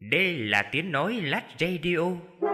Đây là tiếng nói Lách Radio.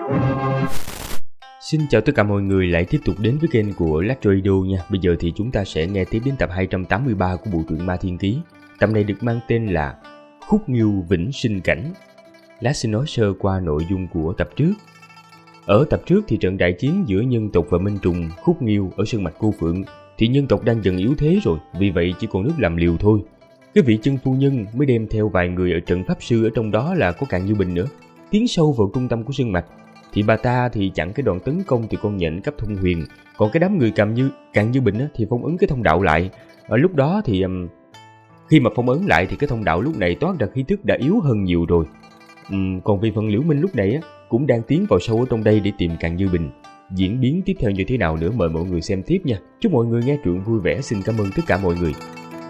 Xin chào tất cả mọi người lại tiếp tục đến với kênh của Lách Radio nha. Bây giờ thì chúng ta sẽ nghe tiếp đến tập 283 của bộ truyện Ma Thiên Ký. Tập này được mang tên là Khúc Nghiêu Vĩnh Sinh Cảnh. Lát xin nói sơ qua nội dung của tập trước. Ở tập trước thì trận đại chiến giữa nhân tộc và Minh Trùng Khúc Nghiêu ở sơn mạch Cô Phượng thì nhân tộc đang dần yếu thế rồi, vì vậy chỉ còn nước làm liều thôi. Cái vị chân phu nhân mới đem theo vài người ở trận pháp sư, ở trong đó là có Càn Như Bình nữa, tiến sâu vào trung tâm của sơn mạch. Thì bà ta thì chặn cái đòn tấn công từ con nhện cấp thông huyền, còn cái đám người Càn Như Bình thì phong ấn cái thông đạo lại. Ở lúc đó thì khi mà phong ấn lại thì cái thông đạo lúc này toát ra khí tức đã yếu hơn nhiều rồi. Còn về phần Liễu Minh lúc này cũng đang tiến vào sâu ở trong đây để tìm Càn Như Bình. Diễn biến tiếp theo như thế nào nữa mời mọi người xem tiếp nha. Chúc mọi người nghe truyện vui vẻ. Xin cảm ơn tất cả mọi người.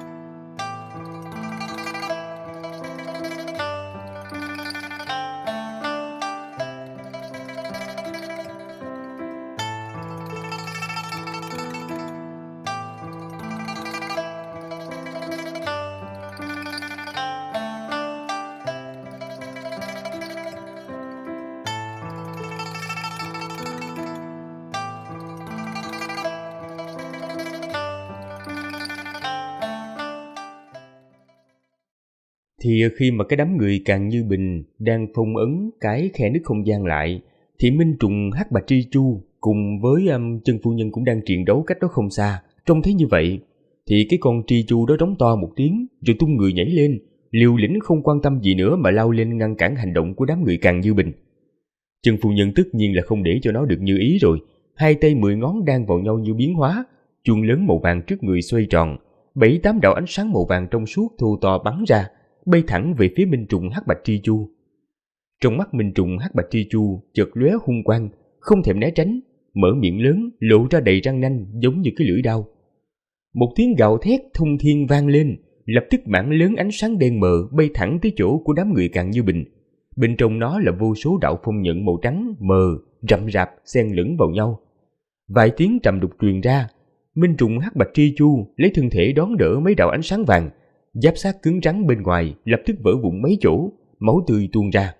Thì khi mà cái đám người Càn Như Bình đang phong ấn cái khe nứt không gian lại, thì Minh Trùng Hắc Bạch Tri Chu cùng với chân phu nhân cũng đang triền đấu cách đó không xa. Trông thấy như vậy thì cái con Tri Chu đó rống to một tiếng rồi tung người nhảy lên, liều lĩnh không quan tâm gì nữa mà lao lên ngăn cản hành động của đám người Càn Như Bình. Chân phu nhân tất nhiên là không để cho nó được như ý rồi, hai tay 10 ngón đan vào nhau như biến hóa, chuông lớn màu vàng trước người xoay tròn, 7-8 đạo ánh sáng màu vàng trong suốt thô to bắn ra, bay thẳng về phía Minh Trùng Hắc Bạch Tri Chu. Trong mắt Minh Trùng Hắc Bạch Tri Chu chợt lóe hung quang, không thèm né tránh, mở miệng lớn lộ ra đầy răng nanh giống như cái lưỡi dao. Một tiếng gào thét thông thiên vang lên, lập tức mảng lớn ánh sáng đen mờ bay thẳng tới chỗ của đám người Càn Như Bình. Bên trong nó là vô số đạo phong nhận màu trắng mờ rậm rạp xen lẫn vào nhau. Vài tiếng trầm đục truyền ra, Minh Trùng Hắc Bạch Tri Chu lấy thân thể đón đỡ mấy đạo ánh sáng vàng, giáp sát cứng rắn bên ngoài lập tức vỡ vụn mấy chỗ, máu tươi tuôn ra.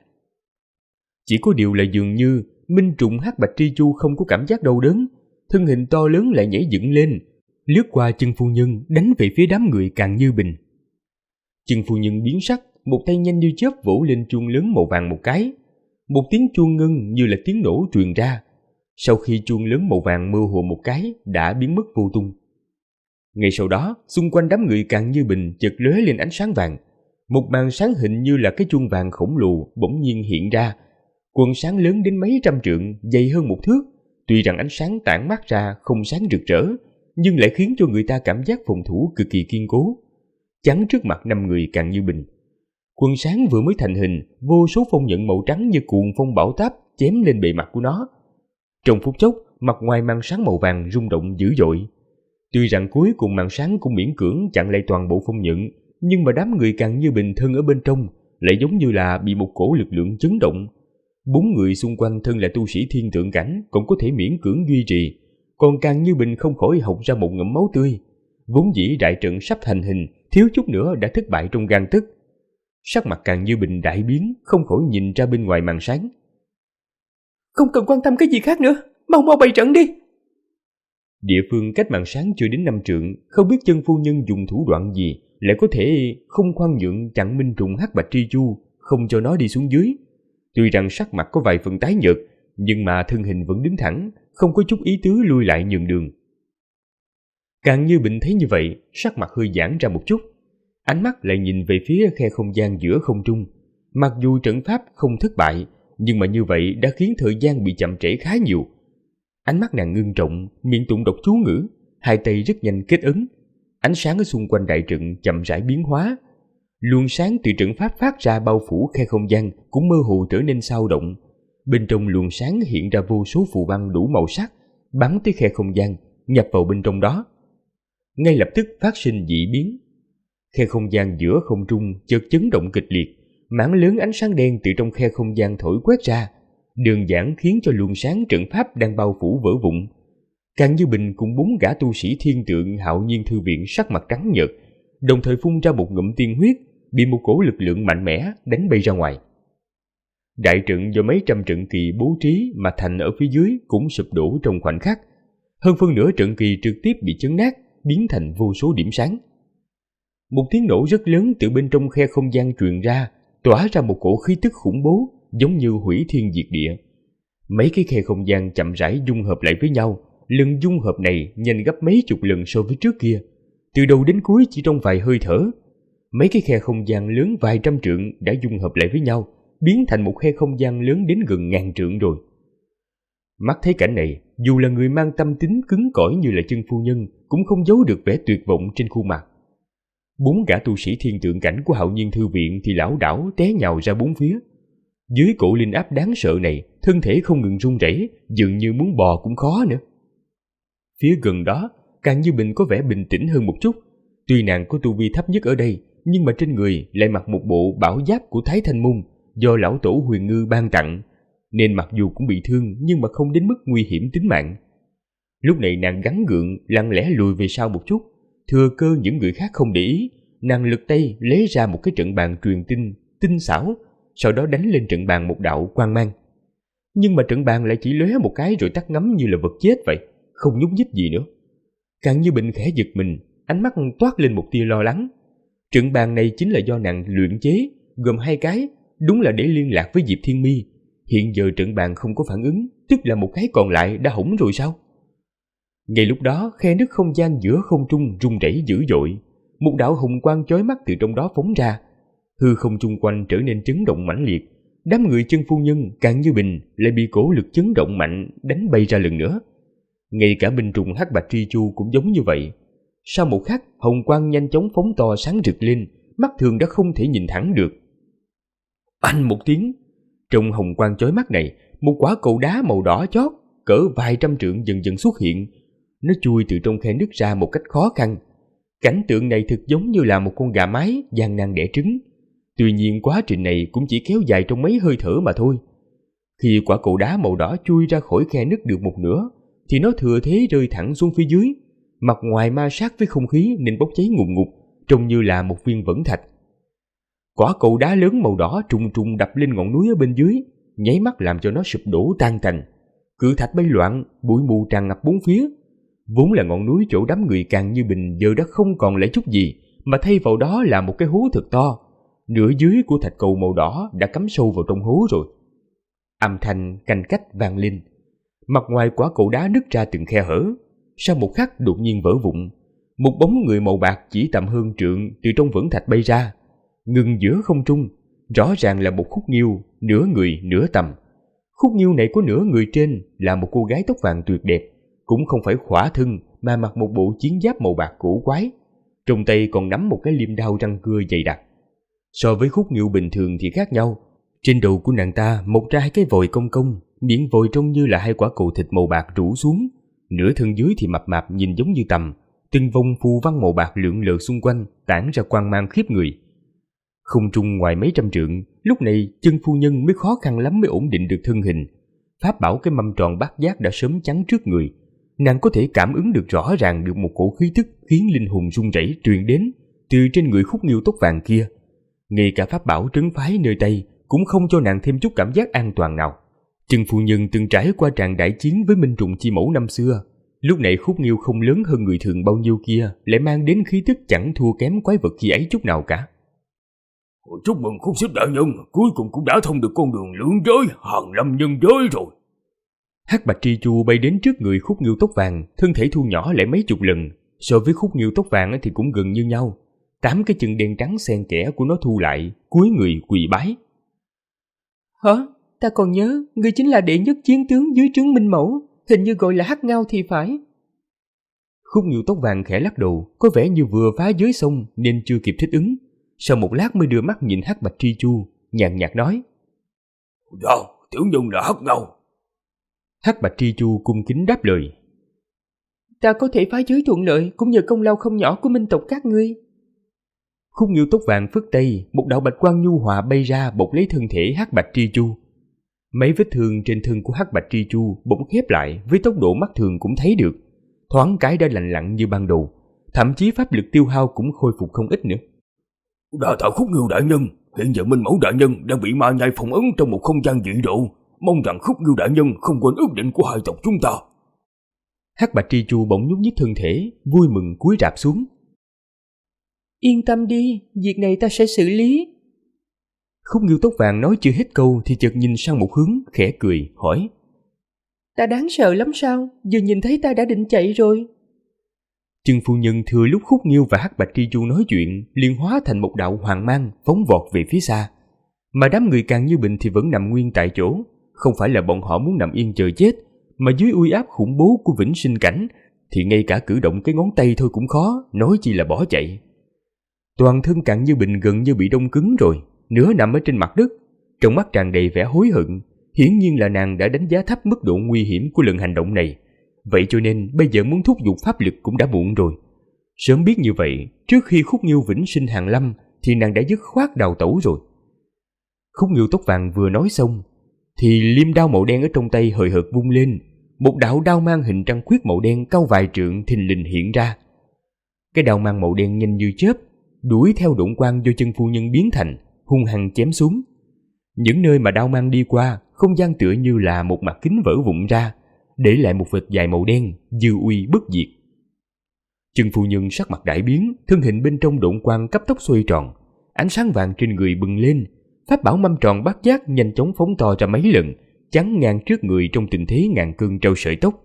Chỉ có điều là dường như Minh Trùng Hắc Bạch Tri Chu không có cảm giác đau đớn, thân hình to lớn lại nhảy dựng lên, lướt qua chân phu nhân đánh về phía đám người Càn Như Bình. Chân phu nhân biến sắc, một tay nhanh như chớp vỗ lên chuông lớn màu vàng một cái. Một tiếng chuông ngân như là tiếng nổ truyền ra. Sau khi chuông lớn màu vàng mơ hồ một cái đã biến mất vô tung. Ngay sau đó, xung quanh đám người Càn Như Bình chợt lóe lên ánh sáng vàng. Một màn sáng hình như là cái chuông vàng khổng lồ bỗng nhiên hiện ra. Quần sáng lớn đến mấy trăm trượng, dày hơn một thước. Tuy rằng ánh sáng tản mát ra không sáng rực rỡ, nhưng lại khiến cho người ta cảm giác phòng thủ cực kỳ kiên cố. Chắn trước mặt 5 người Càn Như Bình. Quần sáng vừa mới thành hình, vô số phong nhận màu trắng như cuồng phong bão táp chém lên bề mặt của nó. Trong phút chốc, mặt ngoài màn sáng màu vàng rung động dữ dội. Tuy rằng cuối cùng màn sáng cũng miễn cưỡng chặn lại toàn bộ phong nhận, nhưng mà đám người Càn Như Bình thân ở bên trong lại giống như là bị một cổ lực lượng chấn động. 4 người xung quanh thân là tu sĩ thiên tượng cảnh cũng có thể miễn cưỡng duy trì, còn Càn Như Bình không khỏi hộc ra một ngụm máu tươi. Vốn dĩ đại trận sắp thành hình, thiếu chút nữa đã thất bại trong gang tấc. Sắc mặt Càn Như Bình đại biến, không khỏi nhìn ra bên ngoài màn sáng. Không cần quan tâm cái gì khác nữa, mau mau bày trận đi. Địa phương cách màn sáng chưa đến 5 trượng, không biết chân phu nhân dùng thủ đoạn gì lại có thể không khoan nhượng chặn Minh Trùng Hắc Bạch Tri Chu, không cho nó đi xuống dưới. Tuy rằng sắc mặt có vài phần tái nhợt, nhưng mà thân hình vẫn đứng thẳng, không có chút ý tứ lui lại nhường đường. Càn Như Bình thấy như vậy, sắc mặt hơi giãn ra một chút, ánh mắt lại nhìn về phía khe không gian giữa không trung. Mặc dù trận pháp không thất bại, nhưng mà như vậy đã khiến thời gian bị chậm trễ khá nhiều. Ánh mắt nàng ngưng trọng, miệng tụng đọc chú ngữ, hai tay rất nhanh kết ấn. Ánh sáng ở xung quanh đại trận chậm rãi biến hóa. Luồng sáng từ trận pháp phát ra bao phủ khe không gian cũng mơ hồ trở nên xao động. Bên trong luồng sáng hiện ra vô số phù văn đủ màu sắc, bắn tới khe không gian, nhập vào bên trong đó. Ngay lập tức phát sinh dị biến. Khe không gian giữa không trung chợt chấn động kịch liệt, mảng lớn ánh sáng đen từ trong khe không gian thổi quét ra, đơn giản khiến cho luồng sáng trận pháp đang bao phủ vỡ vụn. Càn Như Bình cùng 4 gã tu sĩ thiên tượng Hạo Nhiên Thư Viện sắc mặt trắng nhợt, đồng thời phun ra một ngụm tiên huyết, bị một cổ lực lượng mạnh mẽ đánh bay ra ngoài. Đại trận do mấy trăm trận kỳ bố trí mà thành ở phía dưới cũng sụp đổ trong khoảnh khắc. Hơn phân nửa trận kỳ trực tiếp bị chấn nát, biến thành vô số điểm sáng. Một tiếng nổ rất lớn từ bên trong khe không gian truyền ra, tỏa ra một cổ khí tức khủng bố, giống như hủy thiên diệt địa. Mấy cái khe không gian chậm rãi dung hợp lại với nhau, lần dung hợp này nhanh gấp mấy chục lần so với trước kia. Từ đầu đến cuối chỉ trong vài hơi thở, mấy cái khe không gian lớn vài trăm trượng đã dung hợp lại với nhau, biến thành một khe không gian lớn đến gần 1000 trượng rồi. Mắt thấy cảnh này, dù là người mang tâm tính cứng cỏi như là Chân phu nhân cũng không giấu được vẻ tuyệt vọng trên khuôn mặt. 4 gã tu sĩ thiên tượng cảnh của Hạo Nhiên Thư Viện thì lảo đảo té nhào ra bốn phía. Dưới cổ linh áp đáng sợ này, thân thể không ngừng run rẩy, dường như muốn bò cũng khó nữa. Phía gần đó, Càng Như Bình có vẻ bình tĩnh hơn một chút. Tuy nàng có tu vi thấp nhất ở đây, nhưng mà trên người lại mặc một bộ bảo giáp của Thái Thanh Môn do lão tổ Huyền Ngư ban tặng, nên mặc dù cũng bị thương nhưng mà không đến mức nguy hiểm tính mạng. Lúc này nàng gắng gượng lặng lẽ lùi về sau một chút, thừa cơ những người khác không để ý, nàng lật tay lấy ra một cái trận bàn truyền tin tinh xảo, sau đó đánh lên trận bàn một đạo quang mang. Nhưng mà trận bàn lại chỉ lóe một cái rồi tắt ngấm như là vật chết vậy, không nhúc nhích gì nữa. Càng Như Bình khẽ giật mình, ánh mắt toát lên một tia lo lắng. Trận bàn này chính là do nàng luyện chế, gồm 2 cái, đúng là để liên lạc với Diệp Thiên Mi. Hiện giờ trận bàn không có phản ứng, tức là một cái còn lại đã hỏng rồi sao? Ngay lúc đó, khe nứt không gian giữa không trung rung rẩy dữ dội, một đạo hồng quang chói mắt từ trong đó phóng ra, hư không chung quanh trở nên chấn động mãnh liệt. Đám người Chân phu nhân Càng Như Bình lại bị cổ lực chấn động mạnh đánh bay ra lần nữa. Ngay cả binh trùng Hắc Bạch Tri Chu cũng giống như vậy. Sau một khắc, hồng quang nhanh chóng phóng to sáng rực lên, mắt thường đã không thể nhìn thẳng được. Anh một tiếng, trong hồng quang chói mắt này, một quả cầu đá màu đỏ chót cỡ vài trăm trượng dần dần xuất hiện. Nó chui từ trong khe nứt ra một cách khó khăn. Cảnh tượng này thực giống như là một con gà mái gian nan đẻ trứng. Tuy nhiên quá trình này cũng chỉ kéo dài trong mấy hơi thở mà thôi. Khi quả cầu đá màu đỏ chui ra khỏi khe nứt được một nửa, thì nó thừa thế rơi thẳng xuống phía dưới. Mặt ngoài ma sát với không khí nên bốc cháy ngùn ngụt, trông như là một viên vẫn thạch. Quả cầu đá lớn màu đỏ trùng trùng đập lên ngọn núi ở bên dưới, nháy mắt làm cho nó sụp đổ tan tành. Cự thạch bay loạn, bụi mù tràn ngập bốn phía. Vốn là ngọn núi chỗ đám người Càng Như Bình giờ đã không còn lại chút gì, mà thay vào đó là một cái hố thật to. Nửa dưới của thạch cầu màu đỏ đã cắm sâu vào trong hố rồi. Âm thanh canh cách vang lên. Mặt ngoài quả cầu đá nứt ra từng khe hở. Sau một khắc đột nhiên vỡ vụn. Một bóng người màu bạc chỉ tầm hơn trượng từ trong vẫn thạch bay ra, ngừng giữa không trung. Rõ ràng là một khúc nghiêu, nửa người nửa tầm. Khúc nghiêu này có nửa người trên là một cô gái tóc vàng tuyệt đẹp, cũng không phải khỏa thân mà mặc một bộ chiến giáp màu bạc cổ quái. Trong tay còn nắm một cái liêm đao răng cưa dày đặc. So với khúc nghiêu bình thường thì khác nhau. Trên đầu của nàng ta mọc ra 2 cái vòi cong cong, miệng vòi trông như là 2 quả cầu thịt màu bạc rủ xuống. Nửa thân dưới thì mập mạp nhìn giống như tằm, từng vòng phù văn màu bạc lượn lờ xung quanh, tản ra quang mang khiếp người. Không trung ngoài mấy trăm trượng, lúc này Chân phu nhân mới khó khăn lắm mới ổn định được thân hình. Pháp bảo cái mâm tròn bát giác đã sớm chắn trước người. Nàng có thể cảm ứng được rõ ràng được một cổ khí tức khiến linh hồn run rẩy truyền đến từ trên người khúc nghiêu tóc vàng kia. Ngay cả pháp bảo trấn phái nơi tay cũng không cho nàng thêm chút cảm giác an toàn nào. Chân phu nhân từng trải qua tràng đại chiến với Minh Trùng Chi Mẫu năm xưa. Lúc này khúc nghiêu không lớn hơn người thường bao nhiêu kia, lại mang đến khí tức chẳng thua kém quái vật khi ấy chút nào cả. Chúc mừng Khúc Xích đại nhân, cuối cùng cũng đã thông được con đường lưỡng giới, hàng lâm nhân giới rồi. Hắc Bạch Tri Chu bay đến trước người khúc nghiêu tóc vàng, thân thể thu nhỏ lại mấy chục lần. So với khúc nghiêu tóc vàng thì cũng gần như nhau. 8 cái chân đen trắng xen kẽ của nó thu lại, cúi người quỳ bái. Hả? Ta còn nhớ, ngươi chính là đệ nhất chiến tướng dưới trướng Minh Mẫu, hình như gọi là Hắc Ngao thì phải. Khúc nghiêu tóc vàng khẽ lắc đầu, có vẻ như vừa phá giới xong nên chưa kịp thích ứng. Sau một lát mới đưa mắt nhìn Hắc Bạch Tri Chu, nhàn nhạt nói: Dạ, tiểu nhân là Hắc Ngao. Hắc Bạch Tri Chu cung kính đáp lời: Ta có thể phá giới thuận lợi cũng nhờ công lao không nhỏ của minh tộc các ngươi. Khúc nghiêu tóc vàng phất tay, một đạo bạch quang nhu hòa bay ra bọc lấy thân thể Hắc Bạch Tri Chu. Mấy vết thương trên thân của Hắc Bạch Tri Chu bỗng khép lại với tốc độ mắt thường cũng thấy được, thoáng cái đã lành lặn như ban đầu, thậm chí pháp lực tiêu hao cũng khôi phục không ít nữa. Đa tạ Khúc Nghiêu đại nhân, hiện giờ Minh Mẫu đại nhân đang bị ma nhai phong ấn trong một không gian dị độ, mong rằng Khúc Nghiêu đại nhân không quên ước định của hai tộc chúng ta. Hắc Bạch Tri Chu bỗng nhúc nhích thân thể, vui mừng cúi rạp xuống. Yên tâm đi, việc này ta sẽ xử lý. Khúc Nghiêu tóc vàng nói chưa hết câu thì chợt nhìn sang một hướng, khẽ cười, hỏi. Ta đáng sợ lắm sao? Vừa nhìn thấy ta đã định chạy rồi. Trừng phu nhân thừa lúc Khúc Nghiêu và Hắc Bạch Tri Chu nói chuyện, liền hóa thành một đạo hoàng mang phóng vọt về phía xa. Mà đám người Càng Như Bình thì vẫn nằm nguyên tại chỗ. Không phải là bọn họ muốn nằm yên chờ chết, mà dưới uy áp khủng bố của vĩnh sinh cảnh thì ngay cả cử động cái ngón tay thôi cũng khó, nói chi là bỏ chạy. Toàn thân Càng Như Bình gần như bị đông cứng rồi, nửa nằm ở trên mặt đất, trong mắt tràn đầy vẻ hối hận. Hiển nhiên là nàng đã đánh giá thấp mức độ nguy hiểm của lần hành động này. Vậy cho nên bây giờ muốn thúc giục pháp lực cũng đã muộn rồi. Sớm biết như vậy, trước khi Khúc Nghiêu vĩnh sinh hàng lâm thì nàng đã dứt khoát đào tẩu rồi. Khúc Nghiêu tóc vàng vừa nói xong thì liêm đao màu đen ở trong tay hời hợt vung lên. Một đạo đao mang hình trăng khuyết màu đen cao vài trượng thình lình hiện ra. Cái đao mang màu đen nhanh như chớp đuổi theo độn quang do chân phu nhân biến thành, hung hăng chém xuống. Những nơi mà đao mang đi qua, không gian tựa như là một mặt kính vỡ vụn ra, để lại một vệt dài màu đen dư uy bất diệt. Chân phu nhân sắc mặt đại biến, thân hình bên trong độn quang cấp tốc xoay tròn, ánh sáng vàng trên người bừng lên. Pháp bảo mâm tròn bát giác nhanh chóng phóng to ra mấy lần, chắn ngang trước người trong tình thế ngàn cân treo sợi tóc.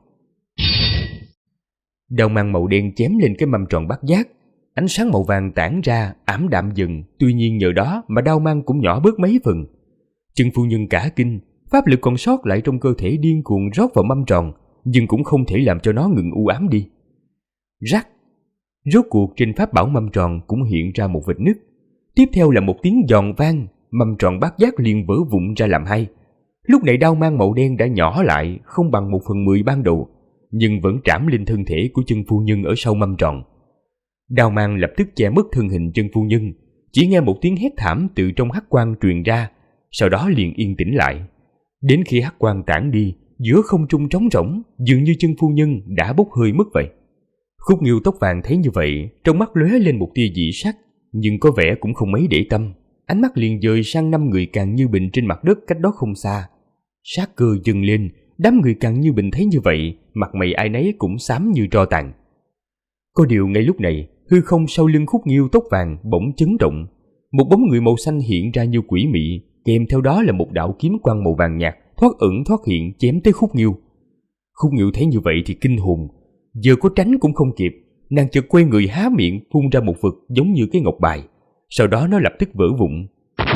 Đao mang màu đen chém lên cái mâm tròn bát giác, ánh sáng màu vàng tản ra ảm đạm dần. Tuy nhiên nhờ đó mà đao mang cũng nhỏ bớt mấy phần. Chân phu nhân cả kinh, pháp lực còn sót lại trong cơ thể điên cuồng rót vào mâm tròn, nhưng cũng không thể làm cho nó ngừng u ám đi. Rắc, rốt cuộc trên pháp bảo mâm tròn cũng hiện ra một vệt nứt. Tiếp theo là một tiếng giòn vang, mâm tròn bát giác liền vỡ vụn ra làm hai. Lúc này đao mang màu đen đã nhỏ lại, không bằng 1/10 ban đầu, nhưng vẫn trảm lên thân thể của chân phu nhân ở sau mâm tròn. Đao mang lập tức che mất thân hình chân phu nhân, chỉ nghe một tiếng hét thảm từ trong hắc quang truyền ra, sau đó liền yên tĩnh lại. Đến khi hắc quang tản đi, giữa không trung trống rỗng, dường như chân phu nhân đã bốc hơi mất vậy. Khúc Nghiêu tóc vàng thấy như vậy, trong mắt lóe lên một tia dị sắc, nhưng có vẻ cũng không mấy để tâm. Ánh mắt liền dời sang 5 người Càng Như Bình trên mặt đất cách đó không xa. Sát cơ dâng lên, đám người Càng Như Bình thấy như vậy, mặt mày ai nấy cũng xám như tro tàn. Có điều ngay lúc này, hư không sau lưng Khúc Nghiêu tóc vàng bỗng chấn động. Một bóng người màu xanh hiện ra như quỷ mị, kèm theo đó là một đạo kiếm quang màu vàng nhạt thoát ẩn thoát hiện chém tới Khúc Nghiêu. Khúc Nghiêu thấy như vậy thì kinh hồn, giờ có tránh cũng không kịp, nàng chợt quay người há miệng phun ra một vật giống như cái ngọc bài, sau đó nó lập tức vỡ vụn.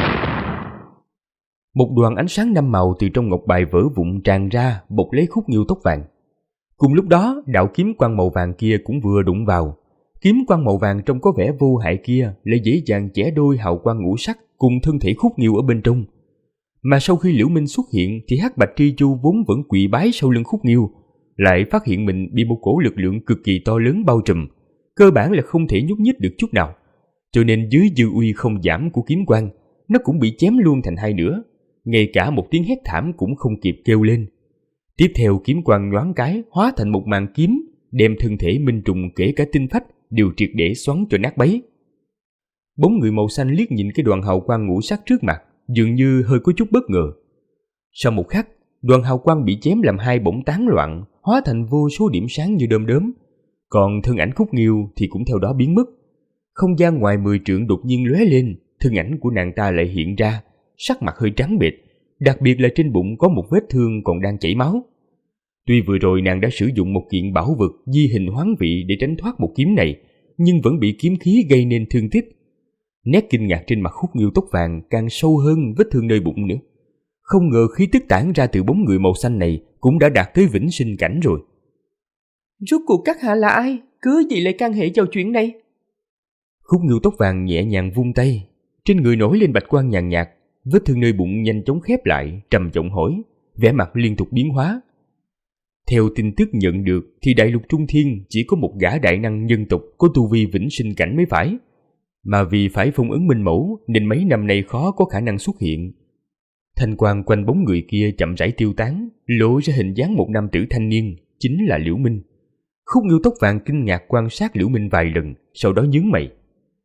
Một đoàn ánh sáng 5 màu từ trong ngọc bài vỡ vụn tràn ra, bọc lấy Khúc Nghiêu tóc vàng. Cùng lúc đó, đạo kiếm quang màu vàng kia cũng vừa đụng vào. Kiếm quang màu vàng trông có vẻ vô hại kia lại dễ dàng chẻ đôi hào quang ngũ sắc cùng thân thể Khúc Nghiêu ở bên trong. Mà sau khi Liễu Minh xuất hiện thì Hắc Bạch Tri Chu vốn vẫn quỳ bái sau lưng Khúc Nghiêu, lại phát hiện mình bị một cổ lực lượng cực kỳ to lớn bao trùm, cơ bản là không thể nhúc nhích được chút nào. Cho nên dưới dư uy không giảm của kiếm quang, nó cũng bị chém luôn thành hai nửa, ngay cả một tiếng hét thảm cũng không kịp kêu lên. Tiếp theo kiếm quang nhoáng cái hóa thành một màn kiếm, đem thân thể Minh Trùng kể cả tinh phách đều triệt để xoắn cho nát bấy. Bóng người màu xanh liếc nhìn cái đoàn hào quang ngũ sắc trước mặt, dường như hơi có chút bất ngờ. Sau một khắc, đoàn hào quang bị chém làm hai bỗng tán loạn, hóa thành vô số điểm sáng như đom đóm. Còn thân ảnh Khúc Nghiêu thì cũng theo đó biến mất. Không gian ngoài 10 trượng đột nhiên lóe lên, thân ảnh của nàng ta lại hiện ra, sắc mặt hơi trắng bệch, đặc biệt là trên bụng có một vết thương còn đang chảy máu. Tuy vừa rồi nàng đã sử dụng một kiện bảo vật di hình hoán vị để tránh thoát một kiếm này, nhưng vẫn bị kiếm khí gây nên thương tích. Nét kinh ngạc trên mặt Khúc Nghiêu tóc vàng càng sâu hơn vết thương nơi bụng nữa. Không ngờ khí tức tản ra từ bóng người màu xanh này cũng đã đạt tới vĩnh sinh cảnh rồi. Rốt cuộc các hạ là ai? Cớ gì lại can hệ vào chuyện này? Khúc Nghiêu tóc vàng nhẹ nhàng vung tay, trên người nổi lên bạch quang nhàn nhạt, vết thương nơi bụng nhanh chóng khép lại, trầm giọng hỏi, vẻ mặt liên tục biến hóa. Theo tin tức nhận được thì đại lục Trung Thiên chỉ có một gã đại năng nhân tộc có tu vi vĩnh sinh cảnh mới phải, mà vì phải phong ấn Minh Mẫu nên mấy năm nay khó có khả năng xuất hiện. Thanh quang quanh bóng người kia chậm rãi tiêu tán, lộ ra hình dáng một nam tử thanh niên, chính là Liễu Minh. Khúc Nghiêu tóc vàng kinh ngạc quan sát Liễu Minh vài lần, sau đó nhướng mày.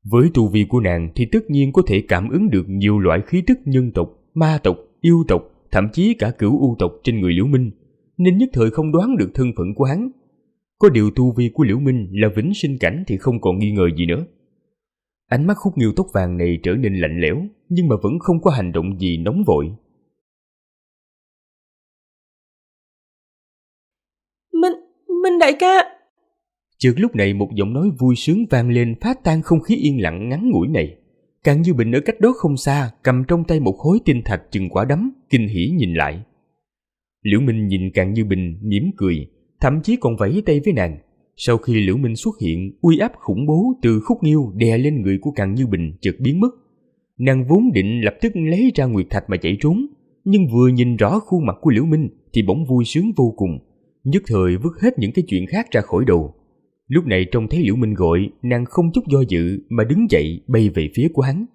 Với tu vi của nàng thì tất nhiên có thể cảm ứng được nhiều loại khí tức nhân tộc, ma tộc, yêu tộc, thậm chí cả cửu u tộc trên người Liễu Minh, nên nhất thời không đoán được thân phận của hắn. Có điều tu vi của Liễu Minh là vĩnh sinh cảnh thì không còn nghi ngờ gì nữa. Ánh mắt Khúc Nghiêu tóc vàng này trở nên lạnh lẽo, nhưng mà vẫn không có hành động gì nóng vội. Minh đại ca. Chợt lúc này một giọng nói vui sướng vang lên, phá tan không khí yên lặng ngắn ngủi này. Càng Như Bình ở cách đó không xa, cầm trong tay một khối tinh thạch chừng quả đấm, kinh hỉ nhìn lại. Liễu Minh nhìn Càng Như Bình mỉm cười, thậm chí còn vẫy tay với nàng. Sau khi Liễu Minh xuất hiện, uy áp khủng bố từ Khúc Nghiêu đè lên người của Càng Như Bình chợt biến mất. Nàng vốn định lập tức lấy ra nguyệt thạch mà chạy trốn, nhưng vừa nhìn rõ khuôn mặt của Liễu Minh thì bỗng vui sướng vô cùng, nhất thời vứt hết những cái chuyện khác ra khỏi đầu. Lúc này trông thấy Liễu Minh gọi, nàng không chút do dự mà đứng dậy bay về phía của hắn.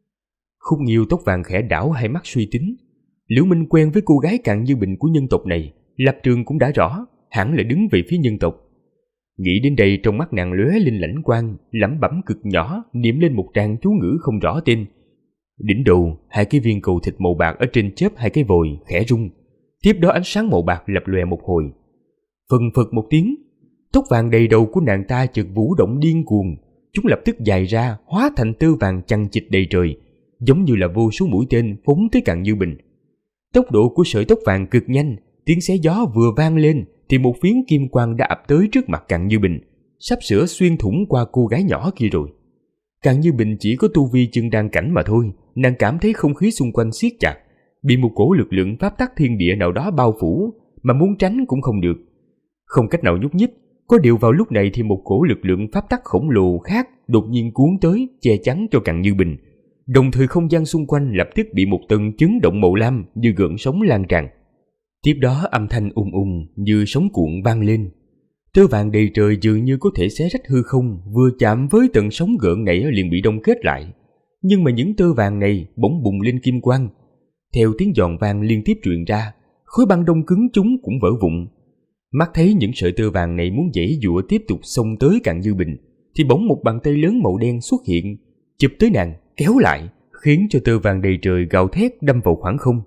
Khúc Nghiêu tóc vàng khẽ đảo hai mắt suy tính. Liễu Minh quen với cô gái Càng Như Bình của nhân tộc này, lập trường cũng đã rõ, hẳn là đứng về phía nhân tộc. Nghĩ đến đây, trong mắt nàng lóe lên lãnh quang, lẩm bẩm cực nhỏ, niệm lên một tràng chú ngữ không rõ tên. Đỉnh đầu, hai cái viên cầu thịt màu bạc ở trên chớp hai cái vòi khẽ rung. Tiếp đó ánh sáng màu bạc lập lòe một hồi. Phần phật một tiếng, tóc vàng đầy đầu của nàng ta chợt vũ động điên cuồng, chúng lập tức dài ra, hóa thành tơ vàng chằng chịt đầy trời, giống như là vô số mũi tên phóng tới Càng Như Bình. Tốc độ của sợi tóc vàng cực nhanh, tiếng xé gió vừa vang lên thì một phiến kim quang đã ập tới trước mặt Càng Như Bình, sắp sửa xuyên thủng qua cô gái nhỏ kia rồi. Càng Như Bình chỉ có tu vi chân đan cảnh mà thôi, nàng cảm thấy không khí xung quanh siết chặt, bị một cổ lực lượng pháp tắc thiên địa nào đó bao phủ, mà muốn tránh cũng không được. Không cách nào nhúc nhích. Có điều vào lúc này thì một cổ lực lượng pháp tắc khổng lồ khác đột nhiên cuốn tới, che chắn cho Càng Như Bình. Đồng thời không gian xung quanh lập tức bị một tầng chấn động màu lam như gợn sóng lan tràn. Tiếp đó âm thanh ùng ùng như sóng cuộn vang lên. Tơ vàng đầy trời dường như có thể xé rách hư không, vừa chạm với tầng sóng gợn này liền bị đông kết lại. Nhưng mà những tơ vàng này bỗng bùng lên kim quang. Theo tiếng giòn vang liên tiếp truyền ra, khối băng đông cứng chúng cũng vỡ vụn. Mắt thấy những sợi tơ vàng này muốn giãy giụa tiếp tục xông tới Càng Như Bình, thì bỗng một bàn tay lớn màu đen xuất hiện, chụp tới nàng, kéo lại, khiến cho tơ vàng đầy trời gào thét đâm vào khoảng không.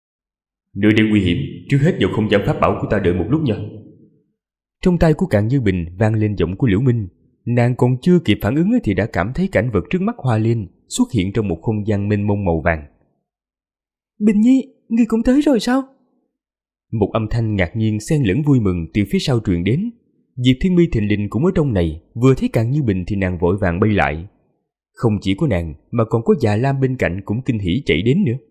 Nơi đây nguy hiểm, trước hết vào không gian pháp bảo của ta đợi một lúc nha. Trong tay của Càng Như Bình vang lên giọng của Liễu Minh. Nàng còn chưa kịp phản ứng thì đã cảm thấy cảnh vật trước mắt hoa lên, xuất hiện trong một không gian mênh mông màu vàng. Bình Nhi, ngươi cũng tới rồi sao? Một âm thanh ngạc nhiên xen lẫn vui mừng từ phía sau truyền đến. Diệp Thiên Mi thình lình cũng ở trong này, vừa thấy Càng Như Bình thì nàng vội vàng bay lại. Không chỉ có nàng mà còn có Già Lam bên cạnh cũng kinh hỉ chạy đến nữa.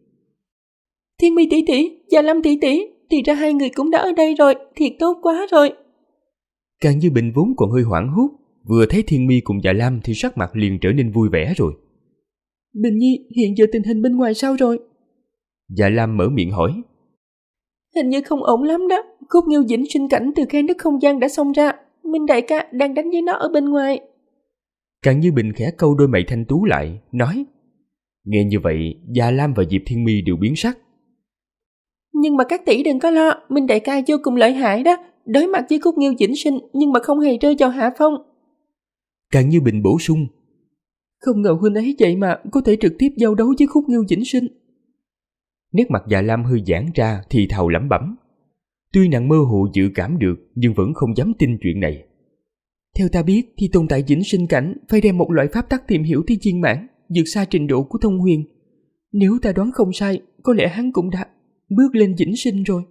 Thiên Mi tỷ tỷ, Già Lam tỷ tỷ, thì ra hai người cũng đã ở đây rồi, thiệt tốt quá rồi. Càng Như Bình vốn còn hơi hoảng hốt, vừa thấy Thiên Mi cùng Già Lam thì sắc mặt liền trở nên vui vẻ rồi. Bình Nhi, hiện giờ tình hình bên ngoài sao rồi? Già Lam mở miệng hỏi. Hình như không ổn lắm đó. Khúc Nghiêu vĩnh sinh cảnh từ khe nứt không gian đã xông ra. Minh đại ca đang đánh với nó ở bên ngoài. Càng Như Bình khẽ câu đôi mày thanh tú lại, nói. Nghe như vậy, Già Lam và Diệp Thiên Mi đều biến sắc. Nhưng mà các tỷ đừng có lo, Minh đại ca vô cùng lợi hại đó. Đối mặt với Khúc Nghiêu vĩnh sinh nhưng mà không hề rơi vào hạ phong. Càng Như Bình bổ sung. Không ngờ huynh ấy vậy mà có thể trực tiếp giao đấu với Khúc Nghiêu vĩnh sinh. Nét mặt Già Lam hơi giãn ra thì thào lẩm bẩm. Tuy nàng mơ hồ dự cảm được nhưng vẫn không dám tin chuyện này. Theo ta biết thì tồn tại vĩnh sinh cảnh phải đem một loại pháp tắc tìm hiểu tới viên mãn, vượt xa trình độ của thông huyền. Nếu ta đoán không sai, có lẽ hắn cũng đã bước lên vĩnh sinh rồi.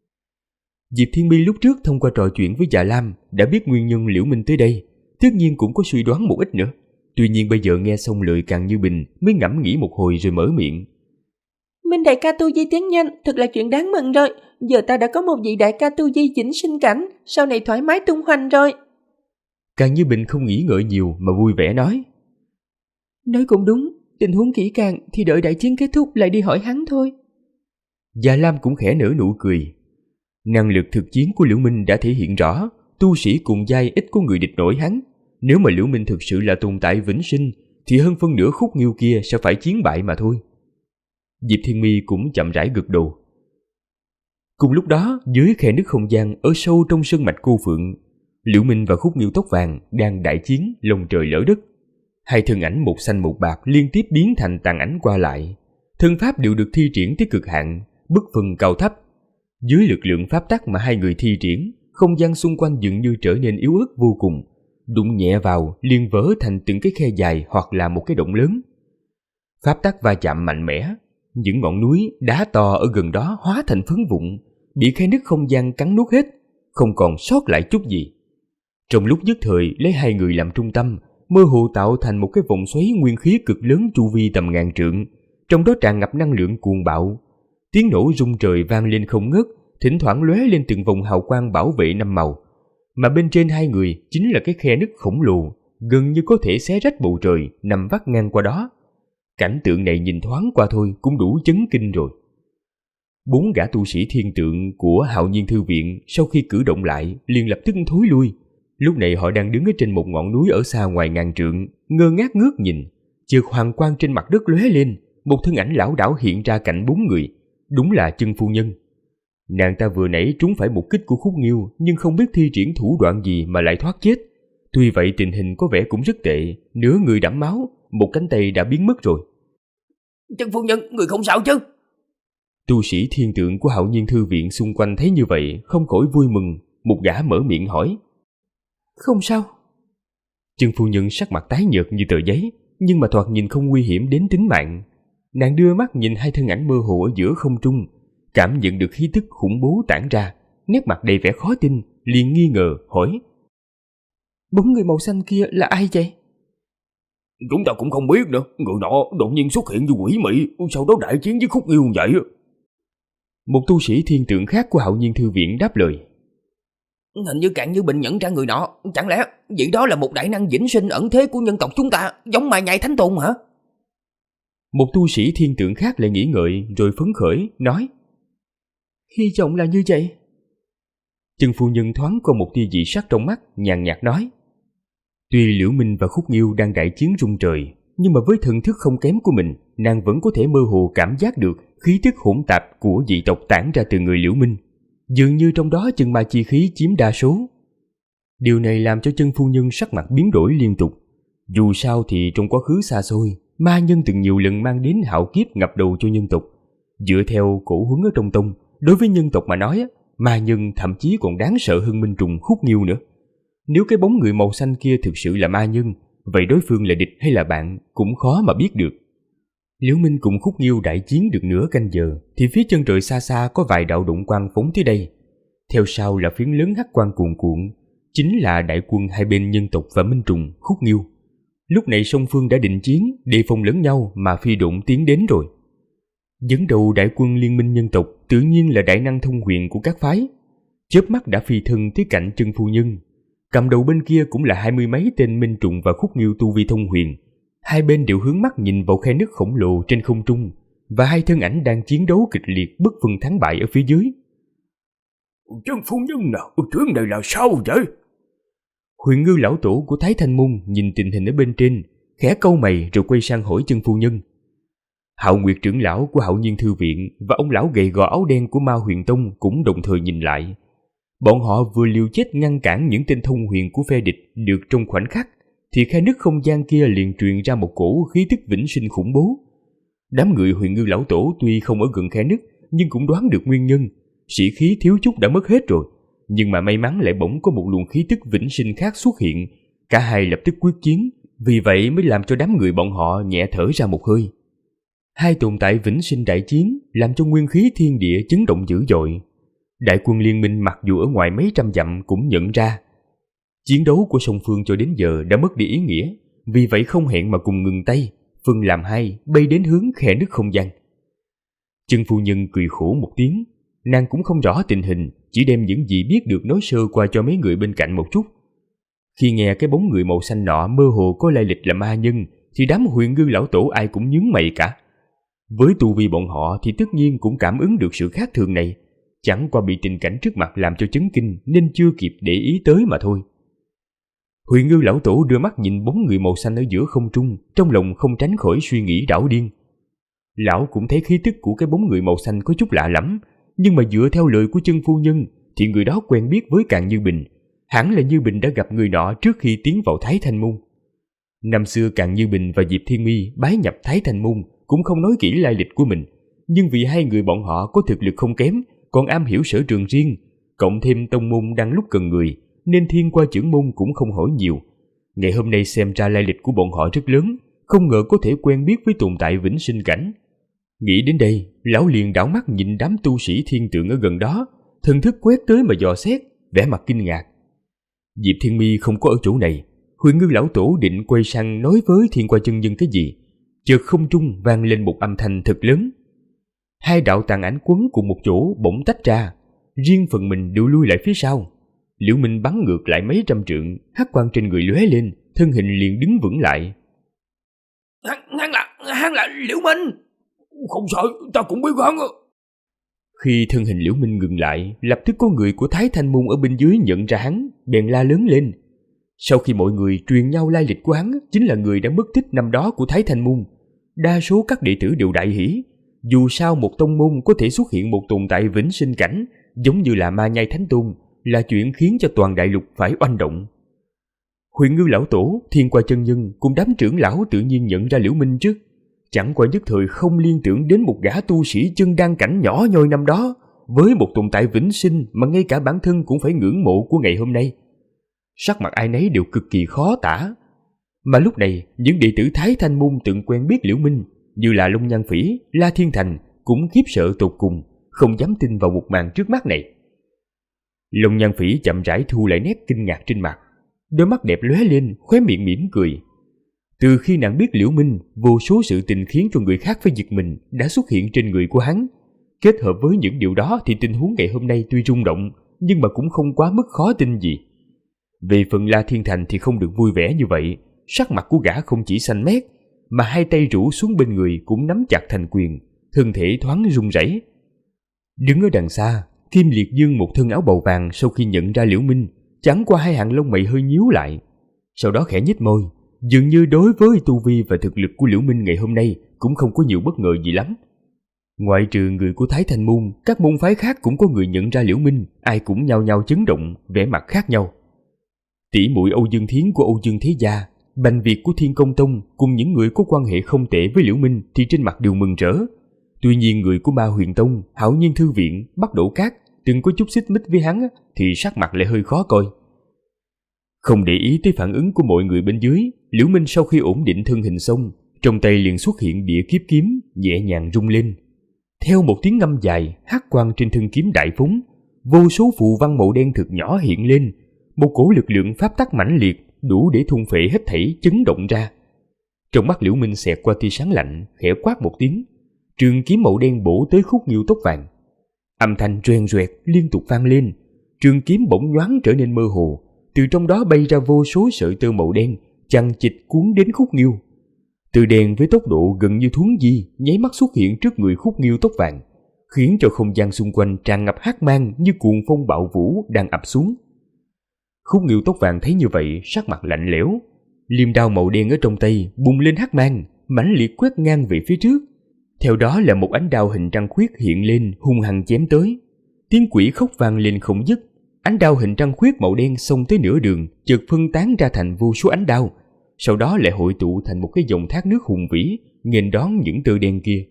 Diệp Thiên Mi lúc trước thông qua trò chuyện với Già Lam đã biết nguyên nhân Liễu Minh tới đây, tất nhiên cũng có suy đoán một ít nữa. Tuy nhiên bây giờ nghe xong lời Càng Như Bình mới ngẫm nghĩ một hồi rồi mở miệng. Minh đại ca tu vi tiến nhanh, thật là chuyện đáng mừng rồi. Giờ ta đã có một vị đại ca tu vi vĩnh sinh cảnh, sau này thoải mái tung hoành rồi. Càng Như Bình không nghĩ ngợi nhiều mà vui vẻ nói. Nói cũng đúng, tình huống kỹ càng thì đợi đại chiến kết thúc lại đi hỏi hắn thôi. Già Lam cũng khẽ nở nụ cười. Năng lực thực chiến của Liễu Minh đã thể hiện rõ, tu sĩ cùng giai ít có người địch nổi hắn. Nếu mà Liễu Minh thực sự là tồn tại vĩnh sinh thì hơn phân nửa Khúc Nghiêu kia sẽ phải chiến bại mà thôi. Diệp Thiên Mi cũng chậm rãi gật đầu. Cùng lúc đó, dưới khe nứt không gian ở sâu trong sơn mạch Cô Phượng, Liễu Minh và Khúc Nghiêu tóc vàng đang đại chiến lồng trời lỡ đất. Hai thân ảnh một xanh một bạc liên tiếp biến thành tàn ảnh qua lại. Thân pháp đều được thi triển tới cực hạn, bất phân cao thấp. Dưới lực lượng pháp tắc mà hai người thi triển, không gian xung quanh dường như trở nên yếu ớt vô cùng. Đụng nhẹ vào liền vỡ thành từng cái khe dài hoặc là một cái động lớn. Pháp tắc va chạm mạnh mẽ, những ngọn núi, đá to ở gần đó hóa thành phấn vụn, bị khe nứt không gian cắn nuốt hết, không còn sót lại chút gì. Trong lúc nhất thời lấy hai người làm trung tâm, mơ hồ tạo thành một cái vòng xoáy nguyên khí cực lớn chu vi tầm ngàn trượng, trong đó tràn ngập năng lượng cuồng bạo. Tiếng nổ rung trời vang lên không ngớt, thỉnh thoảng lóe lên từng vòng hào quang bảo vệ năm màu. Mà bên trên hai người chính là cái khe nứt khổng lồ, gần như có thể xé rách bầu trời nằm vắt ngang qua đó. Cảnh tượng này nhìn thoáng qua thôi cũng đủ chấn kinh rồi. 4 gã tu sĩ thiên tượng của Hạo Nhiên Thư Viện sau khi cử động lại liền lập tức thối lui. Lúc này họ đang đứng ở trên một ngọn núi ở xa ngoài ngàn trượng, ngơ ngác ngước nhìn. Chợt hoàng quang trên mặt đất lóe lên, một thân ảnh lảo đảo hiện ra cạnh 4 người. Đúng là Chân phu nhân. Nàng ta vừa nãy trúng phải một kích của Khúc Nghiêu, nhưng không biết thi triển thủ đoạn gì mà lại thoát chết. Tuy vậy tình hình có vẻ cũng rất tệ, nửa người đẫm máu, một cánh tay đã biến mất rồi. Chân phu nhân, người không sao chứ? Tu sĩ thiên tượng của Hạo Nhiên Thư Viện xung quanh thấy như vậy, không khỏi vui mừng. Một gã mở miệng hỏi. Không sao. Chân phu nhân sắc mặt tái nhợt như tờ giấy, nhưng mà thoạt nhìn không nguy hiểm đến tính mạng. Nàng đưa mắt nhìn hai thân ảnh mơ hồ ở giữa không trung, cảm nhận được khí tức khủng bố tản ra, nét mặt đầy vẻ khó tin, liền nghi ngờ hỏi. 4 người màu xanh kia là ai vậy? Chúng ta cũng không biết nữa, người nọ đột nhiên xuất hiện như quỷ mị, sau đó đại chiến với Khúc Nghiêu vậy. Một tu sĩ thiên tượng khác của Hạo Nhiên Thư Viện đáp lời. Hình như Cạn Như Bình nhận ra người nọ, chẳng lẽ vậy đó là một đại năng vĩnh sinh ẩn thế của nhân tộc chúng ta, giống Mai Nhai Thánh Tôn hả? Một tu sĩ thiên tượng khác lại nghĩ ngợi rồi phấn khởi nói. Hy vọng là như vậy. Chân phu nhân thoáng có một tia dị sắc trong mắt, nhàn nhạt nói. Tuy Liễu Minh và Khúc Nghiêu đang đại chiến rung trời, nhưng mà với thần thức không kém của mình, nàng vẫn có thể mơ hồ cảm giác được khí tức hỗn tạp của dị tộc tản ra từ người Liễu Minh. Dường như trong đó chân ma chi khí chiếm đa số. Điều này làm cho Chân phu nhân sắc mặt biến đổi liên tục. Dù sao thì trong quá khứ xa xôi, ma nhân từng nhiều lần mang đến hạo kiếp ngập đầu cho nhân tộc. Dựa theo cổ huấn ở trong tông, đối với nhân tộc mà nói, ma nhân thậm chí còn đáng sợ hơn Minh Trùng Khúc Nghiêu nữa. Nếu cái bóng người màu xanh kia thực sự là ma nhân, vậy đối phương là địch hay là bạn cũng khó mà biết được. Liễu Minh cùng Khúc Nghiêu đại chiến được nửa canh giờ, thì phía chân trời xa xa có vài đạo đụng quang phóng tới đây. Theo sau là phiến lớn hắc quang cuồn cuộn, chính là đại quân hai bên nhân tộc và Minh Trùng Khúc Nghiêu. Lúc này song phương đã định chiến, đề phòng lẫn nhau mà phi độn tiến đến rồi. Dẫn đầu đại quân liên minh nhân tộc tự nhiên là đại năng thông huyền của các phái. Chớp mắt đã phi thân tới cạnh Chân phu nhân. Cầm đầu bên kia cũng là 20 mấy tên Minh Trùng và Khúc Nghiêu tu vi thông huyền. Hai bên đều hướng mắt nhìn vào khe nứt khổng lồ trên không trung, và hai thân ảnh đang chiến đấu kịch liệt bất phân thắng bại ở phía dưới. Chân phu nhân nào, chuyện này là sao vậy? Huyền Ngư lão tổ của Thái Thanh Môn nhìn tình hình ở bên trên, khẽ cau mày rồi quay sang hỏi Chân phu nhân. Hạo Nguyệt trưởng lão của Hạo Nhiên Thư Viện và ông lão gầy gò áo đen của Ma Huyền Tông cũng đồng thời nhìn lại. Bọn họ vừa liều chết ngăn cản những tên thông huyền của phe địch được trong khoảnh khắc, thì khe nứt không gian kia liền truyền ra một cổ khí tức vĩnh sinh khủng bố. Đám người Huyền Ngư lão tổ tuy không ở gần khe nứt, nhưng cũng đoán được nguyên nhân. Sĩ khí thiếu chút đã mất hết rồi, nhưng mà may mắn lại bỗng có một luồng khí tức vĩnh sinh khác xuất hiện. Cả hai lập tức quyết chiến, vì vậy mới làm cho đám người bọn họ nhẹ thở ra một hơi. Hai tồn tại vĩnh sinh đại chiến làm cho nguyên khí thiên địa chấn động dữ dội. Đại quân liên minh mặc dù ở ngoài mấy trăm dặm cũng nhận ra chiến đấu của song phương cho đến giờ đã mất đi ý nghĩa, vì vậy không hẹn mà cùng ngừng tay, phân làm hai bay đến hướng khe nứt không gian. Chân phu nhân cười khổ một tiếng, nàng cũng không rõ tình hình, chỉ đem những gì biết được nói sơ qua cho mấy người bên cạnh một chút. Khi nghe cái bóng người màu xanh nọ mơ hồ có lai lịch là ma nhân, thì đám Huyền Ngư lão tổ ai cũng nhướng mày cả. Với tu vi bọn họ thì tất nhiên cũng cảm ứng được sự khác thường này, chẳng qua bị tình cảnh trước mặt làm cho chấn kinh nên chưa kịp để ý tới mà thôi. Huyền Ngư lão tổ đưa mắt nhìn bóng người màu xanh ở giữa không trung, trong lòng không tránh khỏi suy nghĩ đảo điên. Lão cũng thấy khí tức của cái bóng người màu xanh có chút lạ lắm, nhưng mà dựa theo lời của Chân phu nhân thì người đó quen biết với Càn Như Bình, hẳn là Như Bình đã gặp người nọ trước khi tiến vào Thái Thanh Môn. Năm xưa Càn Như Bình và Diệp Thiên My bái nhập Thái Thanh Môn cũng không nói kỹ lai lịch của mình, nhưng vì hai người bọn họ có thực lực không kém, còn am hiểu sở trường riêng, cộng thêm tông môn đang lúc cần người, nên Thiên Qua trưởng môn cũng không hỏi nhiều. Ngày hôm nay xem ra lai lịch của bọn họ rất lớn, không ngờ có thể quen biết với tồn tại vĩnh sinh cảnh. Nghĩ đến đây, lão liền đảo mắt nhìn đám tu sĩ thiên tượng ở gần đó, thần thức quét tới mà dò xét, vẻ mặt kinh ngạc. Diệp Thiên My không có ở chỗ này. Huyền Ngư lão tổ định quay sang nói với Thiên Qua chân nhân cái gì, chợt không trung vang lên một âm thanh thật lớn. Hai đạo tàn ảnh quấn cùng một chỗ bỗng tách ra, riêng phần mình đều lui lại phía sau. Liễu Minh bắn ngược lại mấy trăm trượng, hắc quang trên người lóe lên, thân hình liền đứng vững lại. Hắn là Liễu Minh. Không sợ, ta cũng biết hắn. Khi thân hình Liễu Minh ngừng lại, lập tức có người của Thái Thanh Môn ở bên dưới nhận ra hắn, bèn la lớn lên. Sau khi mọi người truyền nhau lai lịch của hắn chính là người đã mất tích năm đó của Thái Thanh Môn, đa số các đệ tử đều đại hỉ. Dù sao một tông môn có thể xuất hiện một tồn tại vĩnh sinh cảnh giống như là Ma Nhai Thánh Tôn là chuyện khiến cho toàn đại lục phải oanh động. Huyền Ngư lão tổ, Thiên Qua chân nhân cùng đám trưởng lão tự nhiên nhận ra Liễu Minh chứ, chẳng qua nhất thời không liên tưởng đến một gã tu sĩ chân đan cảnh nhỏ nhoi năm đó với một tồn tại vĩnh sinh mà ngay cả bản thân cũng phải ngưỡng mộ của ngày hôm nay. Sắc mặt ai nấy đều cực kỳ khó tả. Mà lúc này, những đệ tử Thái Thanh Môn từng quen biết Liễu Minh như là Long Nhan Phỉ, La Thiên Thành cũng khiếp sợ tột cùng, không dám tin vào một màn trước mắt này. Long Nhan Phỉ chậm rãi thu lại nét kinh ngạc trên mặt, đôi mắt đẹp lóe lên, khóe miệng mỉm cười. Từ khi nàng biết Liễu Minh, vô số sự tình khiến cho người khác phải giật mình đã xuất hiện trên người của hắn. Kết hợp với những điều đó thì tình huống ngày hôm nay tuy rung động, nhưng mà cũng không quá mức khó tin gì. Về phần La Thiên Thành thì không được vui vẻ như vậy, sắc mặt của gã không chỉ xanh mét, mà hai tay rũ xuống bên người cũng nắm chặt thành quyền, thân thể thoáng run rẩy. Đứng ở đằng xa, Kim Liệt Dương một thân áo bào vàng sau khi nhận ra Liễu Minh, chẳng qua hai hàng lông mày hơi nhíu lại, sau đó khẽ nhếch môi, dường như đối với tu vi và thực lực của Liễu Minh ngày hôm nay cũng không có nhiều bất ngờ gì lắm. Ngoại trừ người của Thái Thanh Môn, các môn phái khác cũng có người nhận ra Liễu Minh, ai cũng nhao nhao chấn động, vẻ mặt khác nhau. Tỷ muội Âu Dương Thiến của Âu Dương Thế Gia, Bành Việt của Thiên Công Tông cùng những người có quan hệ không tệ với Liễu Minh thì trên mặt đều mừng rỡ. Tuy nhiên người của Ma Huyền Tông, Hạo Nhiên Thư Viện, Bắc Đỗ Cát từng có chút xích mích với hắn thì sắc mặt lại hơi khó coi. Không để ý tới phản ứng của mọi người bên dưới, Liễu Minh sau khi ổn định thân hình xong, trong tay liền xuất hiện địa kiếp kiếm, nhẹ nhàng rung lên. Theo một tiếng ngâm dài, hắc quang trên thân kiếm đại phóng, vô số phù văn màu đen thực nhỏ hiện lên, một cổ lực lượng pháp tắc mãnh liệt đủ để thôn phệ hết thảy chấn động ra. Trong mắt Liễu Minh xẹt qua tia sáng lạnh, khẽ quát một tiếng, trường kiếm màu đen bổ tới Khúc Nghiêu tóc vàng. Âm thanh roeng roẹt liên tục vang lên, trường kiếm bỗng nhoáng trở nên mơ hồ, từ trong đó bay ra vô số sợi tơ màu đen chằng chịt cuốn đến Khúc Nghiêu. Từ đèn với tốc độ gần như thuấn di nháy mắt xuất hiện trước người Khúc Nghiêu tóc vàng, khiến cho không gian xung quanh tràn ngập hắc mang như cuồng phong bạo vũ đang ập xuống. Khúc Nghiêu tóc vàng thấy như vậy, sắc mặt lạnh lẽo, liềm đao màu đen ở trong tay bùng lên hắc mang, mãnh liệt quét ngang về phía trước. Theo đó là một ánh đao hình trăng khuyết hiện lên, hung hăng chém tới. Tiếng quỷ khóc vang lên không dứt. Ánh đao hình trăng khuyết màu đen xông tới nửa đường, chợt phân tán ra thành vô số ánh đao, sau đó lại hội tụ thành một cái dòng thác nước hùng vĩ, nghênh đón những tơ đen kia.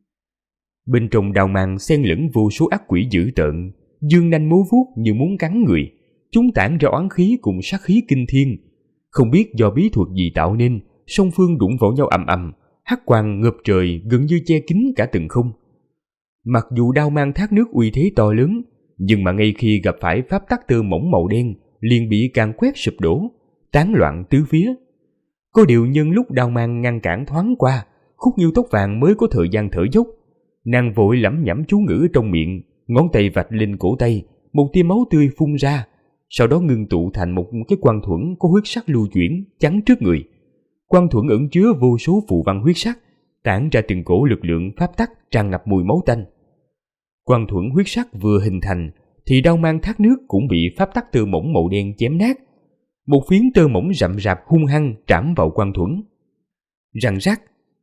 Bên trong đao mang xen lẫn vô số ác quỷ dữ tợn, dương nanh múa vuốt như muốn cắn người. Chúng tản ra oán khí cùng sát khí kinh thiên. Không biết do bí thuật gì tạo nên, song phương đụng vào nhau ầm ầm, hắc quang ngập trời gần như che kín cả tầng không. Mặc dù đao mang thác nước uy thế to lớn, nhưng mà ngay khi gặp phải pháp tắc tơ mỏng màu đen, liền bị càn quét sụp đổ, tán loạn tứ phía. Có điều nhân lúc đao mang ngăn cản thoáng qua, Khúc Nghiêu tóc vàng mới có thời gian thở dốc. Nàng vội lẩm nhẩm chú ngữ trong miệng, ngón tay vạch lên cổ tay, một tia máu tươi phun ra, sau đó ngưng tụ thành một cái quang thuẫn có huyết sắc lưu chuyển chắn trước người. Quang thuẫn ẩn chứa vô số phù văn huyết sắc, tản ra từng cổ lực lượng pháp tắc tràn ngập mùi máu tanh. Quang thuẫn huyết sắc vừa hình thành thì đao mang thác nước cũng bị pháp tắc tơ mỏng màu đen chém nát. Một phiến tơ mỏng rậm rạp hung hăng trảm vào quang thuẫn. Răng rắc,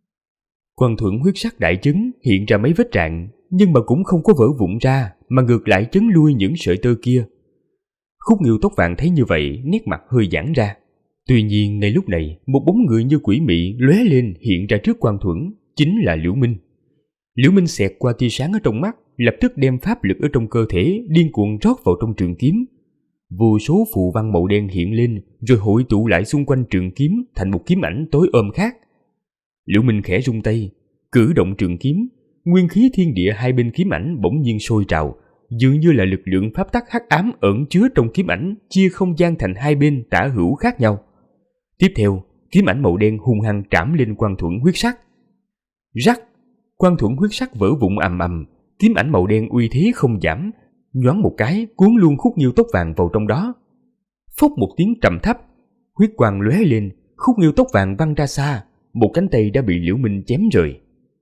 quang thuẫn huyết sắc đại chấn hiện ra mấy vết rạn, nhưng mà cũng không có vỡ vụn ra, mà ngược lại chấn lui những sợi tơ kia. Khúc Nghiêu tóc vàng thấy như vậy, nét mặt hơi giãn ra. Tuy nhiên ngay lúc này, một bóng người như quỷ mị lóe lên hiện ra trước Quang Thuẫn, chính là Liễu Minh. Liễu Minh xẹt qua tia sáng ở trong mắt, lập tức đem pháp lực ở trong cơ thể điên cuồng rót vào trong trường kiếm. Vô số phù văn màu đen hiện lên, rồi hội tụ lại xung quanh trường kiếm thành một kiếm ảnh tối ôm khác. Liễu Minh khẽ rung tay, cử động trường kiếm, nguyên khí thiên địa hai bên kiếm ảnh bỗng nhiên sôi trào, dường như là lực lượng pháp tắc hắc ám ẩn chứa trong kiếm ảnh chia không gian thành hai bên tả hữu khác nhau. Tiếp theo, kiếm ảnh màu đen hung hăng trảm lên Quang Thuẫn huyết sắc. Rắc, Quang Thuẫn huyết sắc vỡ vụn ầm ầm, kiếm ảnh màu đen uy thế không giảm, nhoáng một cái cuốn luôn Khúc Nghiêu tóc vàng vào trong đó. Phốc một tiếng trầm thấp, huyết quang lóe lên, Khúc Nghiêu tóc vàng văng ra xa, một cánh tay đã bị Liễu Minh chém rời.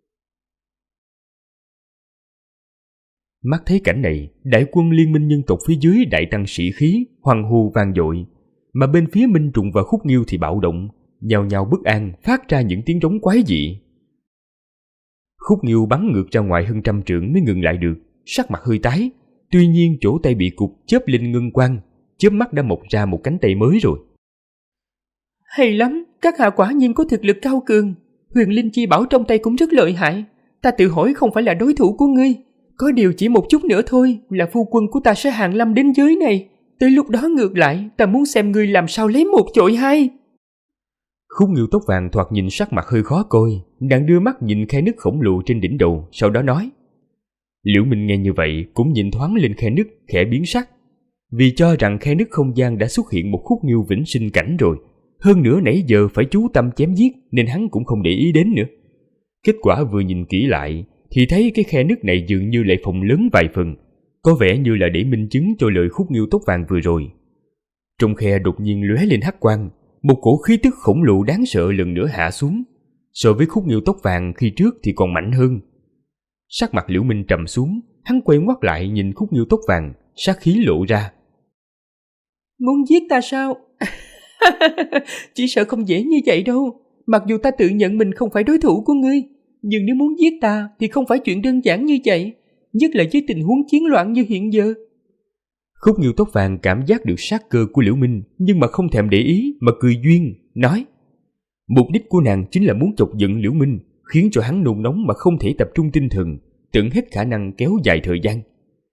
Mắt thấy cảnh này, đại quân liên minh nhân tộc phía dưới đại tăng sĩ khí, hoằng hô vang dội, mà bên phía Minh Trùng và Khúc Nghiêu thì bạo động, nhao nhao bất an, phát ra những tiếng rống quái dị. Khúc Nghiêu bắn ngược ra ngoài hơn 100 trượng mới ngừng lại được, sắc mặt hơi tái, tuy nhiên chỗ tay bị cụt chớp lên ngân quang, chớp mắt đã mọc ra một cánh tay mới rồi. Hay lắm, các hạ quả nhiên có thực lực cao cường, huyền linh chi bảo trong tay cũng rất lợi hại. Ta tự hỏi không phải là đối thủ của ngươi, có điều chỉ một chút nữa thôi là phu quân của ta sẽ hàng lâm đến giới này. Tới lúc đó ngược lại, ta muốn xem ngươi làm sao lấy một chọi hai. Khúc Nghiêu tóc vàng thoạt nhìn sắc mặt hơi khó coi, nàng đưa mắt nhìn khe nứt khổng lồ trên đỉnh đầu, sau đó nói. Liễu Minh nghe như vậy cũng nhìn thoáng lên khe nứt, khẽ biến sắc, vì cho rằng khe nứt không gian đã xuất hiện một Khúc Nghiêu vĩnh sinh cảnh rồi, hơn nữa nãy giờ phải chú tâm chém giết nên hắn cũng không để ý đến nữa. Kết quả vừa nhìn kỹ lại thì thấy cái khe nứt này dường như lại phồng lớn vài phần, có vẻ như là để minh chứng cho lời Khúc Nghiêu tóc vàng vừa rồi. Trong khe đột nhiên lóe lên hắc quang, một cổ khí tức khổng lồ đáng sợ lần nữa hạ xuống, so với Khúc Nghiêu tóc vàng khi trước thì còn mạnh hơn. Sắc mặt Liễu Minh trầm xuống, hắn quay ngoắt lại nhìn Khúc Nghiêu tóc vàng, sát khí lộ ra. Muốn giết ta sao? Chỉ sợ không dễ như vậy đâu. Mặc dù ta tự nhận mình không phải đối thủ của ngươi, nhưng nếu muốn giết ta thì không phải chuyện đơn giản như vậy, nhất là với tình huống chiến loạn như hiện giờ. Khúc Nghiêu tóc vàng cảm giác được sát cơ của Liễu Minh, nhưng mà không thèm để ý mà cười duyên, nói. Mục đích của nàng chính là muốn chọc giận Liễu Minh, khiến cho hắn nôn nóng mà không thể tập trung tinh thần, tận hết khả năng kéo dài thời gian.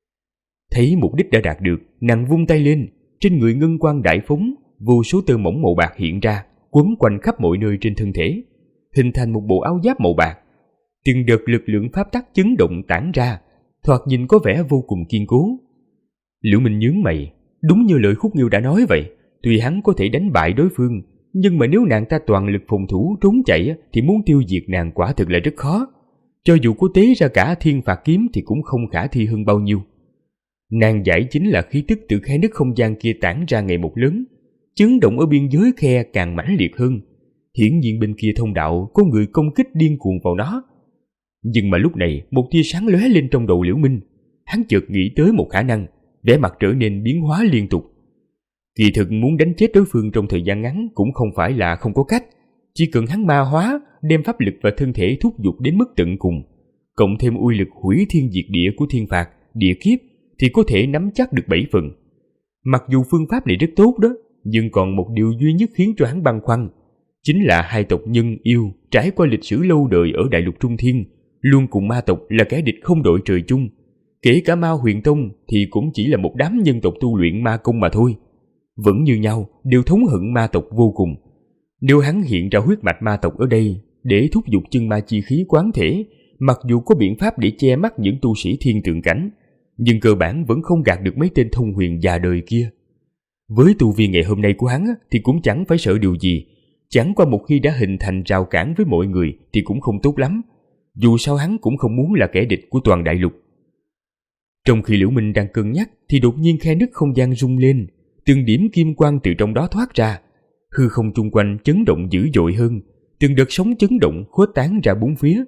Thấy mục đích đã đạt được, nàng vung tay lên, trên người ngân quang đại phóng, vô số tơ mỏng màu bạc hiện ra, quấn quanh khắp mọi nơi trên thân thể, hình thành một bộ áo giáp màu bạc. Từng đợt lực lượng pháp tắc chấn động tản ra, thoạt nhìn có vẻ vô cùng kiên cố. Liễu Minh nhướng mày, đúng như lời Khúc Nghiêu đã nói vậy, tuy hắn có thể đánh bại đối phương, nhưng mà nếu nàng ta toàn lực phòng thủ trốn chạy thì muốn tiêu diệt nàng quả thực là rất khó. Cho dù có tế ra cả thiên phạt kiếm thì cũng không khả thi hơn bao nhiêu. Nàng giải chính là khí tức từ khe nứt không gian kia tản ra ngày một lớn, chấn động ở biên giới khe càng mãnh liệt hơn. Hiển nhiên bên kia thông đạo có người công kích điên cuồng vào nó. Nhưng mà lúc này một tia sáng lóe lên trong đầu Liễu Minh, hắn chợt nghĩ tới một khả năng, vẻ mặt trở nên biến hóa liên tục. Kỳ thực muốn đánh chết đối phương trong thời gian ngắn cũng không phải là không có cách, chỉ cần hắn ma hóa, đem pháp lực và thân thể thúc giục đến mức tận cùng, cộng thêm uy lực hủy thiên diệt địa của thiên phạt, địa kiếp thì có thể nắm chắc được 7 phần. Mặc dù phương pháp này rất tốt đó, nhưng còn một điều duy nhất khiến cho hắn băn khoăn, chính là hai tộc nhân yêu trải qua lịch sử lâu đời ở đại lục Trung Thiên, luôn cùng ma tộc là kẻ địch không đội trời chung. Kể cả Ma Huyền Tông thì cũng chỉ là một đám nhân tộc tu luyện ma công mà thôi. Vẫn như nhau, đều thống hận ma tộc vô cùng. Nếu hắn hiện ra huyết mạch ma tộc ở đây để thúc giục chân ma chi khí quán thể, mặc dù có biện pháp để che mắt những tu sĩ thiên tượng cảnh, nhưng cơ bản vẫn không gạt được mấy tên thông huyền già đời kia. Với tu vi ngày hôm nay của hắn thì cũng chẳng phải sợ điều gì, chẳng qua một khi đã hình thành rào cản với mọi người thì cũng không tốt lắm. Dù sao hắn cũng không muốn là kẻ địch của toàn đại lục. Trong khi Liễu Minh đang cân nhắc thì đột nhiên khe nứt không gian rung lên, từng điểm kim quang từ trong đó thoát ra, hư không chung quanh chấn động dữ dội hơn, từng đợt sóng chấn động khuếch tán ra bốn phía.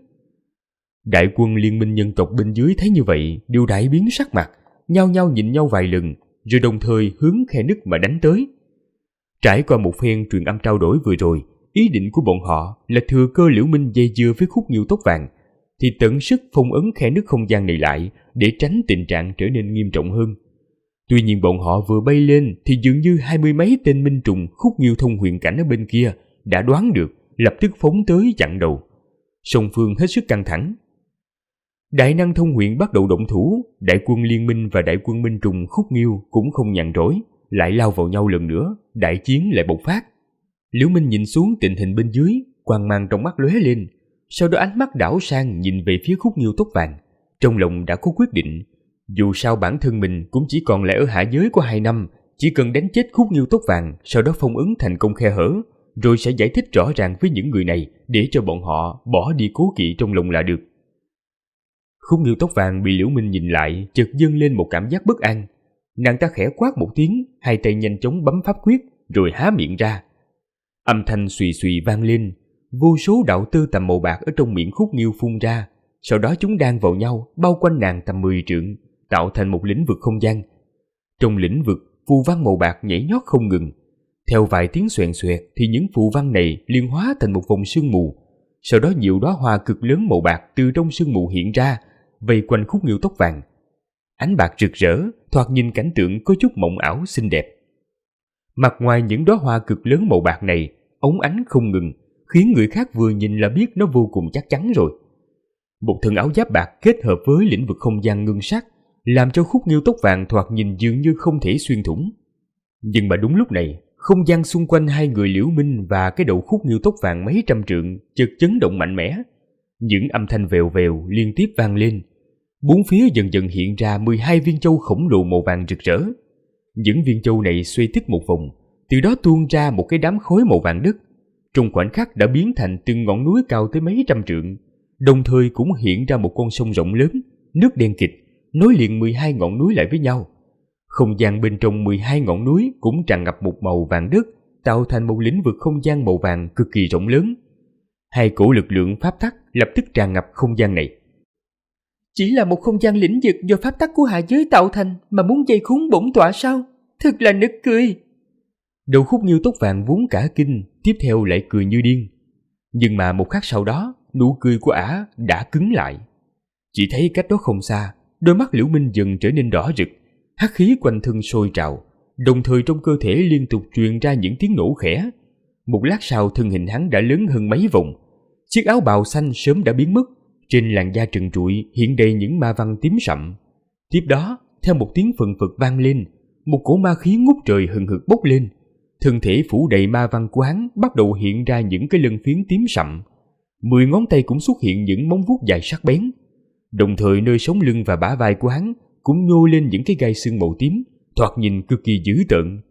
Đại quân liên minh nhân tộc bên dưới thấy như vậy đều đại biến sắc mặt, nhao nhao nhìn nhau vài lần, rồi đồng thời hướng khe nứt mà đánh tới. Trải qua một phen truyền âm trao đổi vừa rồi, ý định của bọn họ là thừa cơ Liễu Minh dây dưa với Khúc Nghiêu tóc vàng, thì tận sức phong ấn khe nứt không gian này lại để tránh tình trạng trở nên nghiêm trọng hơn. Tuy nhiên bọn họ vừa bay lên thì dường như 20 mấy tên minh trùng Khúc Nghiêu thông huyền cảnh ở bên kia đã đoán được, lập tức phóng tới chặn đầu. Song phương hết sức căng thẳng. Đại năng thông huyền bắt đầu động thủ, đại quân liên minh và đại quân minh trùng Khúc Nghiêu cũng không nhàn rỗi, lại lao vào nhau lần nữa, đại chiến lại bộc phát. Liễu Minh nhìn xuống tình hình bên dưới, quang mang trong mắt lóe lên, sau đó ánh mắt đảo sang nhìn về phía Khúc Nghiêu tóc vàng, trong lòng đã có quyết định. Dù sao bản thân mình cũng chỉ còn lại ở hạ giới có 2 năm, chỉ cần đánh chết Khúc Nghiêu tóc vàng, sau đó phong ấn thành công khe hở, rồi sẽ giải thích rõ ràng với những người này để cho bọn họ bỏ đi cố kỵ trong lòng là được. Khúc Nghiêu tóc vàng bị Liễu Minh nhìn lại, chợt dâng lên một cảm giác bất an. Nàng ta khẽ quát một tiếng, hai tay nhanh chóng bấm pháp quyết, rồi há miệng ra. Âm thanh xùy xùy vang lên, vô số đạo tơ tằm màu bạc ở trong miệng Khúc Nghiêu phun ra, sau đó chúng đan vào nhau, bao quanh nàng tầm 10 trượng, tạo thành một lĩnh vực không gian. Trong lĩnh vực, phù văn màu bạc nhảy nhót không ngừng. Theo vài tiếng xoèn xoẹt thì những phù văn này liên hóa thành một vòng sương mù. Sau đó nhiều đóa hoa cực lớn màu bạc từ trong sương mù hiện ra, vây quanh Khúc Nghiêu tóc vàng. Ánh bạc rực rỡ, thoạt nhìn cảnh tượng có chút mộng ảo xinh đẹp. Mặt ngoài những đóa hoa cực lớn màu bạc này, óng ánh không ngừng, khiến người khác vừa nhìn là biết nó vô cùng chắc chắn rồi. Một thân áo giáp bạc kết hợp với lĩnh vực không gian ngưng sắc, làm cho Khúc Nghiêu tóc vàng thoạt nhìn dường như không thể xuyên thủng. Nhưng mà đúng lúc này, không gian xung quanh hai người Liễu Minh và cái đầu Khúc Nghiêu tóc vàng mấy trăm trượng chợt chấn động mạnh mẽ. Những âm thanh vèo vèo liên tiếp vang lên. Bốn phía dần dần hiện ra 12 viên châu khổng lồ màu vàng rực rỡ. Những viên châu này xoay tích một vòng, từ đó tuôn ra một cái đám khối màu vàng đất. Trong khoảnh khắc đã biến thành từng ngọn núi cao tới mấy trăm trượng, đồng thời cũng hiện ra một con sông rộng lớn, nước đen kịt, nối liền 12 ngọn núi lại với nhau. Không gian bên trong 12 ngọn núi cũng tràn ngập một màu vàng đất, tạo thành một lĩnh vực không gian màu vàng cực kỳ rộng lớn. Hai cổ lực lượng pháp tắc lập tức tràn ngập không gian này. Chỉ là một không gian lĩnh vực do pháp tắc của hạ giới tạo thành mà muốn dây khốn bổn tọa sao? Thật là nực cười. Đầu Khúc Nghiêu tóc vàng vốn cả kinh, tiếp theo lại cười như điên. Nhưng mà một khắc sau đó, nụ cười của ả đã cứng lại. Chỉ thấy cách đó không xa, đôi mắt Liễu Minh dần trở nên đỏ rực, hắc khí quanh thân sôi trào, đồng thời trong cơ thể liên tục truyền ra những tiếng nổ khẽ. Một lát sau thân hình hắn đã lớn hơn mấy vòng. Chiếc áo bào xanh sớm đã biến mất, trên làn da trần trụi hiện đầy những ma văn tím sậm. Tiếp đó, theo một tiếng phần phật vang lên, một cỗ ma khí ngút trời hừng hực bốc lên. Thân thể phủ đầy ma văn của hắn bắt đầu hiện ra những cái lân phiến tím sậm. 10 ngón tay cũng xuất hiện những móng vuốt dài sắc bén. Đồng thời nơi sống lưng và bả vai của hắn cũng nhô lên những cái gai xương màu tím, thoạt nhìn cực kỳ dữ tợn.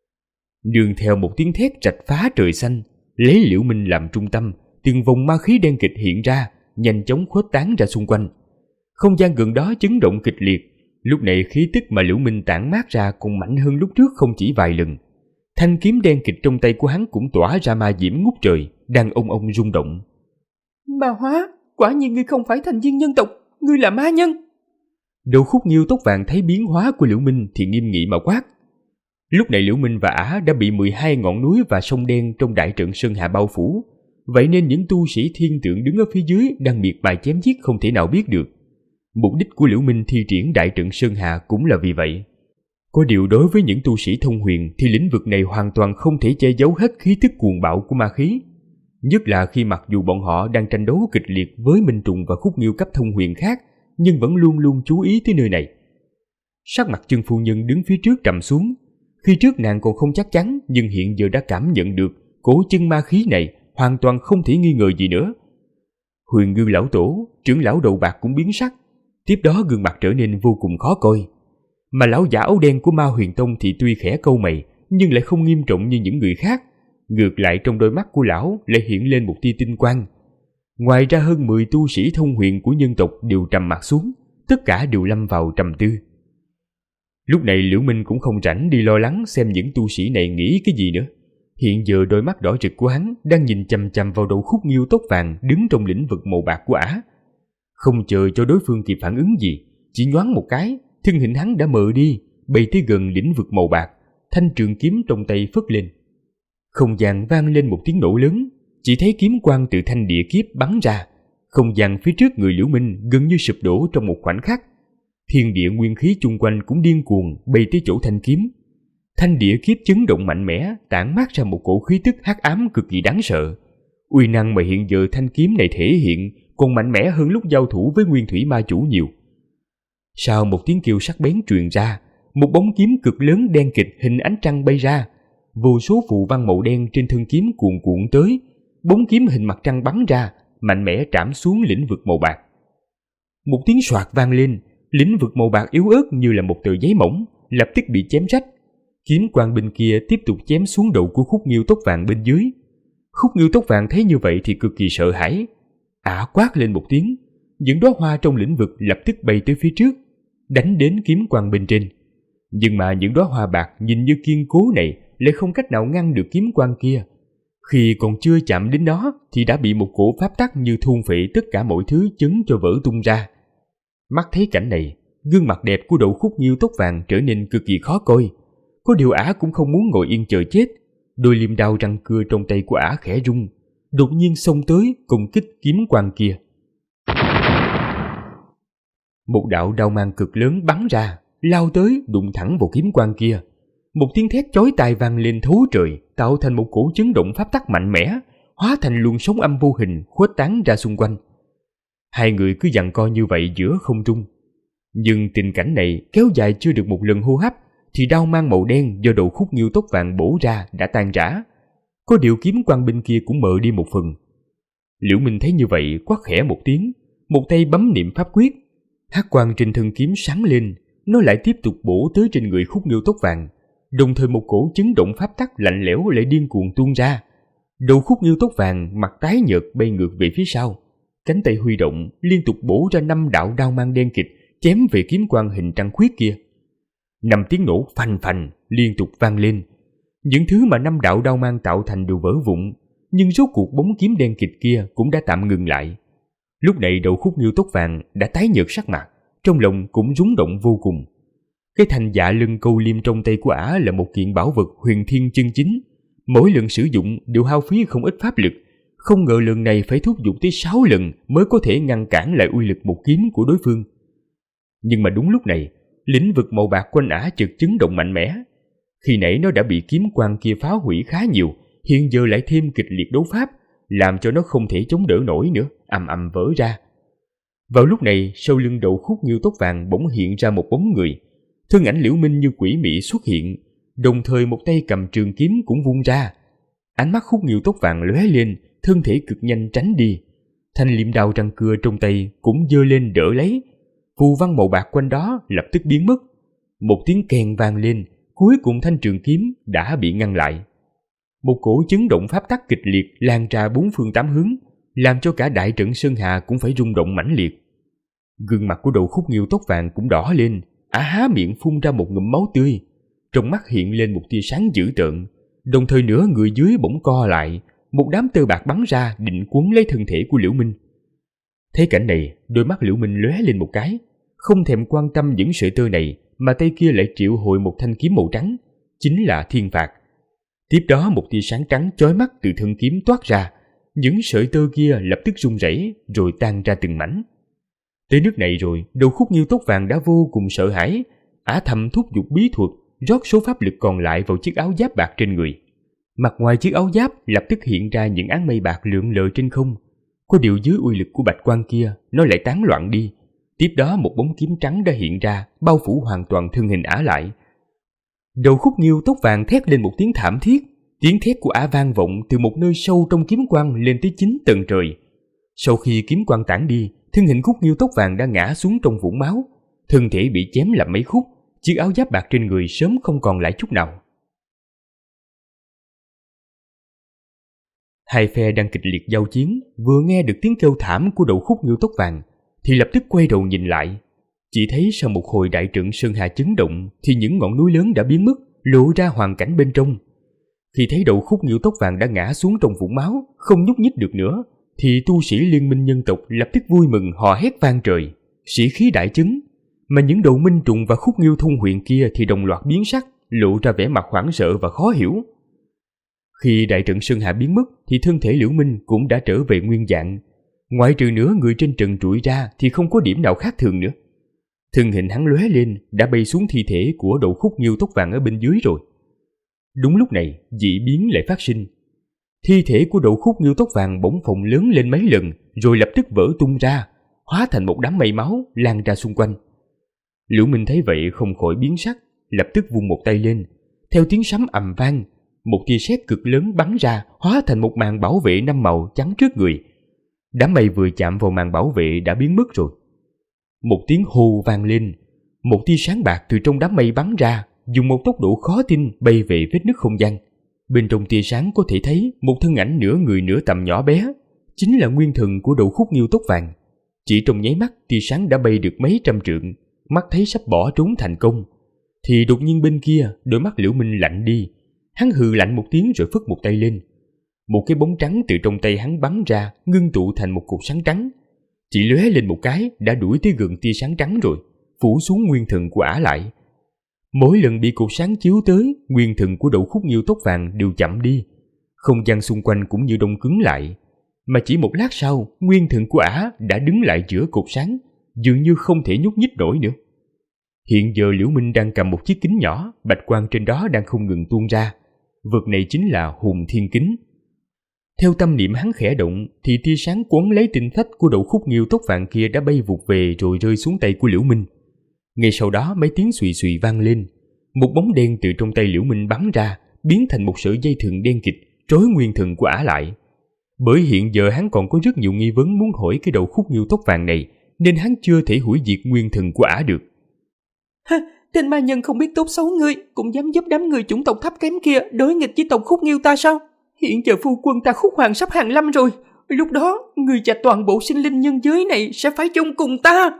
Nương theo một tiếng thét rạch phá trời xanh, lấy Liễu Minh làm trung tâm, từng vòng ma khí đen kịt hiện ra, nhanh chóng khuếch tán ra xung quanh. Không gian gần đó chấn động kịch liệt. Lúc này khí tức mà Liễu Minh tản mát ra còn mạnh hơn lúc trước không chỉ vài lần. Thanh kiếm đen kịt trong tay của hắn cũng tỏa ra ma diễm ngút trời, đang ong ong rung động. Ma hóa, quả nhiên ngươi không phải thành viên nhân tộc, ngươi là ma nhân. Đầu Khúc Nghiêu tóc vàng thấy biến hóa của Liễu Minh thì nghiêm nghị mà quát. Lúc này Liễu Minh và ả đã bị 12 ngọn núi và sông đen trong đại trận Sơn Hà bao phủ, vậy nên những tu sĩ thiên tượng đứng ở phía dưới đang miệt mài chém giết không thể nào biết được. Mục đích của Liễu Minh thi triển đại trận Sơn Hà cũng là vì vậy. Có điều đối với những tu sĩ thông huyền thì lĩnh vực này hoàn toàn không thể che giấu hết khí tức cuồng bạo của ma khí. Nhất là khi mặc dù bọn họ đang tranh đấu kịch liệt với Minh Trùng và Khúc Nghiêu cấp thông huyền khác, nhưng vẫn luôn luôn chú ý tới nơi này. Sắc mặt Chân phu nhân đứng phía trước trầm xuống. Khi trước nàng còn không chắc chắn, nhưng hiện giờ đã cảm nhận được cỗ chân ma khí này hoàn toàn không thể nghi ngờ gì nữa. Huyền Ngư lão tổ, trưởng lão đầu bạc cũng biến sắc. Tiếp đó gương mặt trở nên vô cùng khó coi. Mà lão giả áo đen của Ma Huyền Tông thì tuy khẽ câu mày, nhưng lại không nghiêm trọng như những người khác. Ngược lại trong đôi mắt của lão lại hiện lên một tia tinh quang. Ngoài ra hơn 10 tu sĩ thông huyền của nhân tộc đều trầm mặt xuống, tất cả đều lâm vào trầm tư. Lúc này Liễu Minh cũng không rảnh đi lo lắng xem những tu sĩ này nghĩ cái gì nữa. Hiện giờ đôi mắt đỏ rực của hắn đang nhìn chằm chằm vào đầu Khúc Nghiêu tóc vàng đứng trong lĩnh vực màu bạc của ả. Không chờ cho đối phương kịp phản ứng gì, chỉ nhoáng một cái, thân hình hắn đã mờ đi, bay tới gần lĩnh vực màu bạc, thanh trường kiếm trong tay phất lên. Không gian vang lên một tiếng nổ lớn, chỉ thấy kiếm quang từ thanh địa kiếp bắn ra. Không gian phía trước người Liễu Minh gần như sụp đổ trong một khoảnh khắc. Thiên địa nguyên khí chung quanh cũng điên cuồng bay tới chỗ thanh kiếm. Thanh địa kiếp chấn động mạnh mẽ, tản mát ra một cổ khí tức hắc ám cực kỳ đáng sợ. Uy năng mà hiện giờ thanh kiếm này thể hiện còn mạnh mẽ hơn lúc giao thủ với nguyên thủy ma chủ nhiều. Sau một tiếng kêu sắc bén truyền ra, một bóng kiếm cực lớn đen kịt hình ánh trăng bay ra. Vô số phù văn màu đen trên thân kiếm cuồn cuộn tới. Bóng kiếm hình mặt trăng bắn ra, mạnh mẽ trảm xuống lĩnh vực màu bạc. Một tiếng soạt vang lên, lĩnh vực màu bạc yếu ớt như là một tờ giấy mỏng, lập tức bị chém rách. Kiếm quang bên kia tiếp tục chém xuống đầu của Khúc Nghiêu tóc vàng bên dưới. Khúc Nghiêu tóc vàng thấy như vậy thì cực kỳ sợ hãi. Ả quát lên một tiếng, những đóa hoa trong lĩnh vực lập tức bay tới phía trước, đánh đến kiếm quang bên trên. Nhưng mà những đóa hoa bạc nhìn như kiên cố này lại không cách nào ngăn được kiếm quang kia. Khi còn chưa chạm đến nó thì đã bị một cổ pháp tắc như thôn phệ tất cả mọi thứ chấn cho vỡ tung ra. Mắt thấy cảnh này, gương mặt đẹp của Đậu Khúc Nghiêu tóc vàng trở nên cực kỳ khó coi. Có điều Ả cũng không muốn ngồi yên chờ chết. Đôi liềm đao răng cưa trong tay của Ả khẽ rung, đột nhiên xông tới công kích kiếm quang kia. Một đạo đao mang cực lớn bắn ra, lao tới đụng thẳng vào kiếm quang kia. Một tiếng thét chói tai vang lên thấu trời, tạo thành một cổ chấn động pháp tắc mạnh mẽ, hóa thành luồng sóng âm vô hình khuếch tán ra xung quanh. Hai người cứ giằng co như vậy giữa không trung. Nhưng tình cảnh này kéo dài chưa được một lần hô hấp thì đao mang màu đen do Đậu Khúc Nghiêu tóc vàng bổ ra đã tan rã. Có điều kiếm quang bên kia cũng mờ đi một phần. Liễu Minh thấy như vậy quát khẽ một tiếng, một tay bấm niệm pháp quyết. Hắc quang trên thân kiếm sáng lên, nó lại tiếp tục bổ tới trên người Khúc Nghiêu tóc vàng. Đồng thời một cổ chấn động pháp tắc lạnh lẽo lại điên cuồng tuôn ra. Đầu Khúc Nghiêu tóc vàng mặt tái nhợt bay ngược về phía sau, cánh tay huy động liên tục bổ ra 5 đạo đao mang đen kịt chém về kiếm quang hình trăng khuyết kia. 5 tiếng nổ phành phành liên tục vang lên. Những thứ mà 5 đạo đao mang tạo thành đều vỡ vụn, nhưng rốt cuộc bóng kiếm đen kịt kia cũng đã tạm ngừng lại. Lúc này Đậu Khúc Nghiêu tóc vàng đã tái nhợt sắc mặt, trong lòng cũng rúng động vô cùng. Cái thanh dạ lưng câu liêm trong tay của Ả là một kiện bảo vật huyền thiên chân chính. Mỗi lần sử dụng đều hao phí không ít pháp lực. Không ngờ lần này phải thúc giục tới 6 lần mới có thể ngăn cản lại uy lực một kiếm của đối phương. Nhưng mà đúng lúc này, lĩnh vực màu bạc quanh Ả chợt chấn động mạnh mẽ. Khi nãy nó đã bị kiếm quang kia phá hủy khá nhiều, hiện giờ lại thêm kịch liệt đấu pháp, làm cho nó không thể chống đỡ nổi nữa, ầm ầm vỡ ra. Vào lúc này, sau lưng Đậu Khúc Nghiêu tóc vàng bỗng hiện ra một bóng người. Thân ảnh Liễu Minh như quỷ mị xuất hiện, đồng thời một tay cầm trường kiếm cũng vung ra. Ánh mắt Khúc Nghiêu tóc vàng lóe lên, thân thể cực nhanh tránh đi. Thanh liệm đao răng cưa trong tay cũng giơ lên đỡ lấy. Phù văn màu bạc quanh đó lập tức biến mất. Một tiếng kèn vang lên, cuối cùng thanh trường kiếm đã bị ngăn lại. Một cổ chấn động pháp tắc kịch liệt lan ra 4 phương 8 hướng, làm cho cả đại trận Sơn Hà cũng phải rung động mãnh liệt. Gương mặt của Đậu Khúc Nghiêu tóc vàng cũng đỏ lên, Ả há miệng phun ra một ngụm máu tươi, trong mắt hiện lên một tia sáng dữ tợn, đồng thời nửa người dưới bỗng co lại, một đám tơ bạc bắn ra định quấn lấy thân thể của Liễu Minh. Thấy cảnh này, đôi mắt Liễu Minh lóe lên một cái, không thèm quan tâm những sợi tơ này, mà tay kia lại triệu hồi một thanh kiếm màu trắng, chính là Thiên Phạt. Tiếp đó một tia sáng trắng chói mắt từ thân kiếm toát ra, những sợi tơ kia lập tức rung rẩy rồi tan ra từng mảnh. Tới nước này rồi, Đậu Khúc Nghiêu tóc vàng đã vô cùng sợ hãi. Ả thầm thúc giục bí thuật, rót số pháp lực còn lại vào chiếc áo giáp bạc trên người. Mặt ngoài chiếc áo giáp lập tức hiện ra những áng mây bạc lượn lờ trên không. Có điều dưới uy lực của bạch quang kia, nó lại tán loạn đi. Tiếp đó một bóng kiếm trắng đã hiện ra, bao phủ hoàn toàn thân hình Ả lại. Đậu Khúc Nghiêu tóc vàng thét lên một tiếng thảm thiết. Tiếng thét của Ả vang vọng từ một nơi sâu trong kiếm quang lên tới 9 tầng trời. Sau khi kiếm quang tản đi, thân hình Khúc Nghiêu tóc vàng đã ngã xuống trong vũng máu, thân thể bị chém làm mấy khúc, chiếc áo giáp bạc trên người sớm không còn lại chút nào. Hai phe đang kịch liệt giao chiến, vừa nghe được tiếng kêu thảm của Đậu Khúc Nghiêu tóc vàng thì lập tức quay đầu nhìn lại. Chỉ thấy sau một hồi đại trận Sơn Hà chấn động thì những ngọn núi lớn đã biến mất, lộ ra hoàn cảnh bên trong. Khi thấy Đậu Khúc Nghiêu tóc vàng đã ngã xuống trong vũng máu, không nhúc nhích được nữa, thì tu sĩ liên minh nhân tộc lập tức vui mừng hò hét vang trời, sĩ khí đại chấn. Mà những đầu minh trùng và Khúc Nghiêu thông huyền kia thì đồng loạt biến sắc, lộ ra vẻ mặt hoảng sợ và khó hiểu. Khi đại trận Sơn Hà biến mất thì thân thể Liễu Minh cũng đã trở về nguyên dạng. Ngoại trừ nửa người trên trần trụi ra thì không có điểm nào khác thường nữa. Thân hình hắn lóe lên đã bay xuống thi thể của Đậu Khúc Nghiêu tóc vàng ở bên dưới rồi. Đúng lúc này, dị biến lại phát sinh. Thi thể của Đậu Khúc Nghiêu tóc vàng bỗng phồng lớn lên mấy lần, rồi lập tức vỡ tung ra, hóa thành một đám mây máu lan ra xung quanh. Liễu Minh thấy vậy không khỏi biến sắc, lập tức vung một tay lên. Theo tiếng sấm ầm vang, một tia sét cực lớn bắn ra, hóa thành một màn bảo vệ 5 màu chắn trước người. Đám mây vừa chạm vào màn bảo vệ đã biến mất rồi. Một tiếng hô vang lên, một tia sáng bạc từ trong đám mây bắn ra, dùng một tốc độ khó tin bay về vết nứt không gian. Bên trong tia sáng có thể thấy một thân ảnh nửa người nửa tầm nhỏ bé, chính là nguyên thần của Đậu Khúc Nghiêu tóc vàng. Chỉ trong nháy mắt, tia sáng đã bay được mấy trăm trượng, mắt thấy sắp bỏ trốn thành công, thì đột nhiên bên kia đôi mắt Liễu Minh lạnh đi. Hắn hừ lạnh một tiếng rồi phất một tay lên. Một cái bóng trắng từ trong tay hắn bắn ra, ngưng tụ thành một cột sáng trắng. Chỉ lóe lên một cái đã đuổi tới gần tia sáng trắng rồi, phủ xuống nguyên thần của ả lại. Mỗi lần bị cột sáng chiếu tới, nguyên thần của Đậu Khúc Nghiêu tóc vàng đều chậm đi. Không gian xung quanh cũng như đông cứng lại. Mà chỉ một lát sau, nguyên thần của ả đã đứng lại giữa cột sáng, dường như không thể nhúc nhích nổi nữa. Hiện giờ Liễu Minh đang cầm một chiếc kính nhỏ, bạch quang trên đó đang không ngừng tuôn ra. Vật này chính là Hùng Thiên Kính. Theo tâm niệm hắn khẽ động, thì tia sáng quấn lấy tinh phách của Đậu Khúc Nghiêu tóc vàng kia đã bay vụt về rồi rơi xuống tay của Liễu Minh. Ngay sau đó mấy tiếng xùy xùy vang lên, một bóng đen từ trong tay Liễu Minh bắn ra, biến thành một sợi dây thừng đen kịt trói nguyên thần của ả lại. Bởi hiện giờ hắn còn có rất nhiều nghi vấn muốn hỏi cái Đậu Khúc Nghiêu tóc vàng này, nên hắn chưa thể hủy diệt nguyên thần của ả được. Ha, tên ma nhân không biết tốt xấu ngươi, cũng dám giúp đám người chủng tộc thấp kém kia đối nghịch với tộc Khúc Nghiêu ta sao? Hiện giờ phu quân ta Khúc Hoàng sắp hàng lâm rồi, lúc đó ngươi và toàn bộ sinh linh nhân giới này sẽ phải chung cùng ta.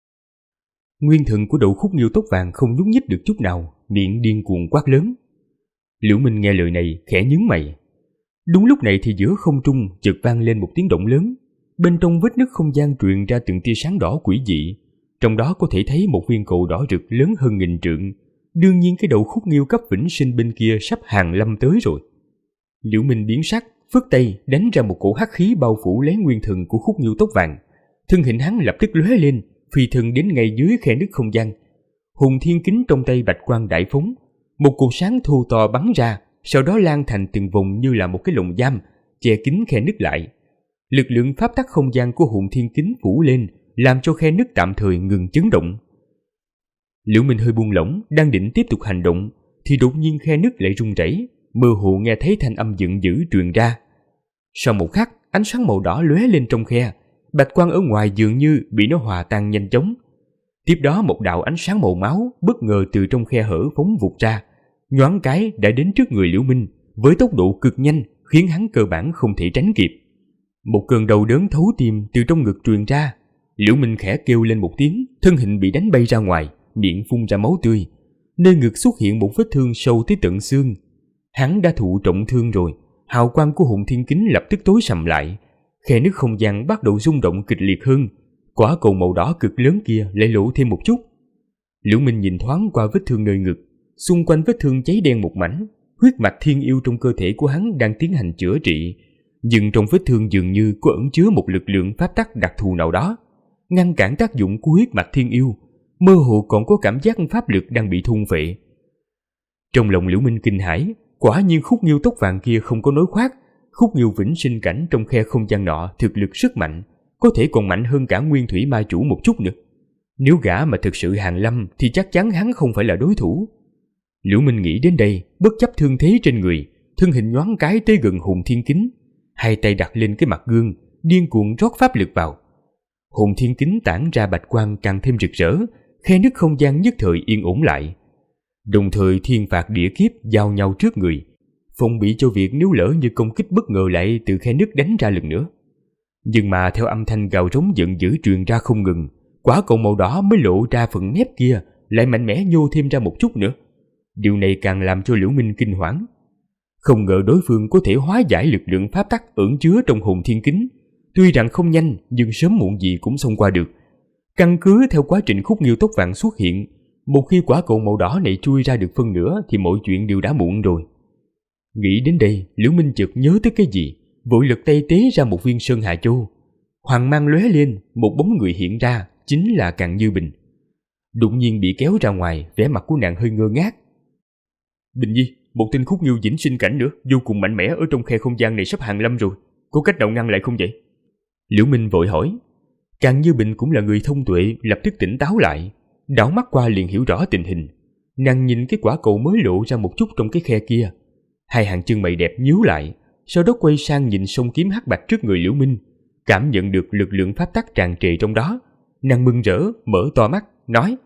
Nguyên thần của Đậu Khúc Nghiêu tóc vàng không nhúc nhích được chút nào, miệng điên cuồng quát lớn. Liễu Minh nghe lời này khẽ nhướng mày. Đúng lúc này thì giữa không trung chợt vang lên một tiếng động lớn. Bên trong vết nứt không gian truyền ra từng tia sáng đỏ quỷ dị, trong đó có thể thấy một viên cầu đỏ rực lớn hơn 1000 trượng. Đương nhiên cái Đậu Khúc Nghiêu cấp vĩnh sinh bên kia sắp hàng lâm tới rồi. Liễu Minh biến sắc, phất tay đánh ra một cổ hắc khí bao phủ lấy nguyên thần của Khúc Nghiêu tóc vàng. Thân hình hắn lập tức lóe lên, phi thân đến ngay dưới khe nứt không gian. Hùng Thiên Kính trong tay bạch quang đại phóng, một cột sáng thô to bắn ra, sau đó lan thành từng vòng như là một cái lồng giam, che kín khe nứt lại. Lực lượng pháp tắc không gian của Hùng Thiên Kính phủ lên, làm cho khe nứt tạm thời ngừng chấn động. Liễu Minh hơi buông lỏng, đang định tiếp tục hành động, thì đột nhiên khe nứt lại rung rẩy, mơ hồ nghe thấy thanh âm giận dữ truyền ra. Sau một khắc, ánh sáng màu đỏ lóe lên trong khe, bạch quang ở ngoài dường như bị nó hòa tan nhanh chóng. Tiếp đó một đạo ánh sáng màu máu bất ngờ từ trong khe hở phóng vụt ra, nhoáng cái đã đến trước người Liễu Minh với tốc độ cực nhanh, khiến hắn cơ bản không thể tránh kịp. Một cơn đau đớn thấu tim từ trong ngực truyền ra. Liễu Minh khẽ kêu lên một tiếng, thân hình bị đánh bay ra ngoài, miệng phun ra máu tươi. Nơi ngực xuất hiện một vết thương sâu tới tận xương. Hắn đã thụ trọng thương rồi. Hào quang của Hùng Thiên Kính lập tức tối sầm lại. Khe nứt không gian bắt đầu rung động kịch liệt hơn. Quả cầu màu đỏ cực lớn kia lại lộ thêm một chút. Liễu Minh nhìn thoáng qua vết thương nơi ngực, xung quanh vết thương cháy đen một mảnh. Huyết mạch thiên yêu trong cơ thể của hắn đang tiến hành chữa trị, nhưng trong vết thương dường như có ẩn chứa một lực lượng pháp tắc đặc thù nào đó, ngăn cản tác dụng của huyết mạch thiên yêu. Mơ hồ còn có cảm giác pháp lực đang bị thôn phệ. Trong lòng Liễu Minh kinh hãi, quả nhiên Khúc Nghiêu tóc vàng kia không có nói khoác. Khúc Nghiêu vĩnh sinh cảnh trong khe không gian nọ thực lực rất mạnh, có thể còn mạnh hơn cả Nguyên Thủy Ma Chủ một chút nữa. Nếu gã mà thực sự hàng lâm thì chắc chắn hắn không phải là đối thủ. Liễu Minh nghĩ đến đây, bất chấp thương thế trên người, thân hình nhoáng cái tới gần Hùng Thiên Kính, hai tay đặt lên cái mặt gương, điên cuồng rót pháp lực vào. Hùng Thiên Kính tản ra bạch quang càng thêm rực rỡ, khe nứt không gian nhất thời yên ổn lại. Đồng thời thiên phạt địa kiếp giao nhau trước người, phòng bị cho việc nếu lỡ như công kích bất ngờ lại từ khe nứt đánh ra lần nữa. Nhưng mà theo âm thanh gào rống giận dữ truyền ra không ngừng, quả cầu màu đỏ mới lộ ra phần mép kia lại mạnh mẽ nhô thêm ra một chút nữa. Điều này càng làm cho Liễu Minh kinh hoảng. Không ngờ đối phương có thể hóa giải lực lượng pháp tắc ẩn chứa trong Hùng Thiên Kính. Tuy rằng không nhanh, nhưng sớm muộn gì cũng xông qua được. Căn cứ theo quá trình Khúc Nghiêu tóc vàng xuất hiện, một khi quả cầu màu đỏ này chui ra được phân nửa thì mọi chuyện đều đã muộn rồi. Nghĩ đến đây, Liễu Minh chợt nhớ tới cái gì, vội lật tay tế ra một viên Sơn Hà Châu. Hoàng mang lóe lên, một bóng người hiện ra, chính là Càn Như Bình. Đột nhiên bị kéo ra ngoài, vẻ mặt của nàng hơi ngơ ngác. Bình Nhi, một tên khúc nghiêu vĩnh sinh cảnh nữa, vô cùng mạnh mẽ ở trong khe không gian này sắp hàng lâm rồi. Có cách nào ngăn lại không vậy? Liễu Minh vội hỏi. Càng Như Bình cũng là người thông tuệ, lập tức tỉnh táo lại, đảo mắt qua liền hiểu rõ tình hình. Nàng nhìn cái quả cầu mới lộ ra một chút trong cái khe kia, hai hàng chân mày đẹp nhíu lại, sau đó quay sang nhìn sông kiếm hắc bạch trước người Liễu Minh, cảm nhận được lực lượng pháp tắc tràn trề trong đó. Nàng mừng rỡ mở to mắt nói: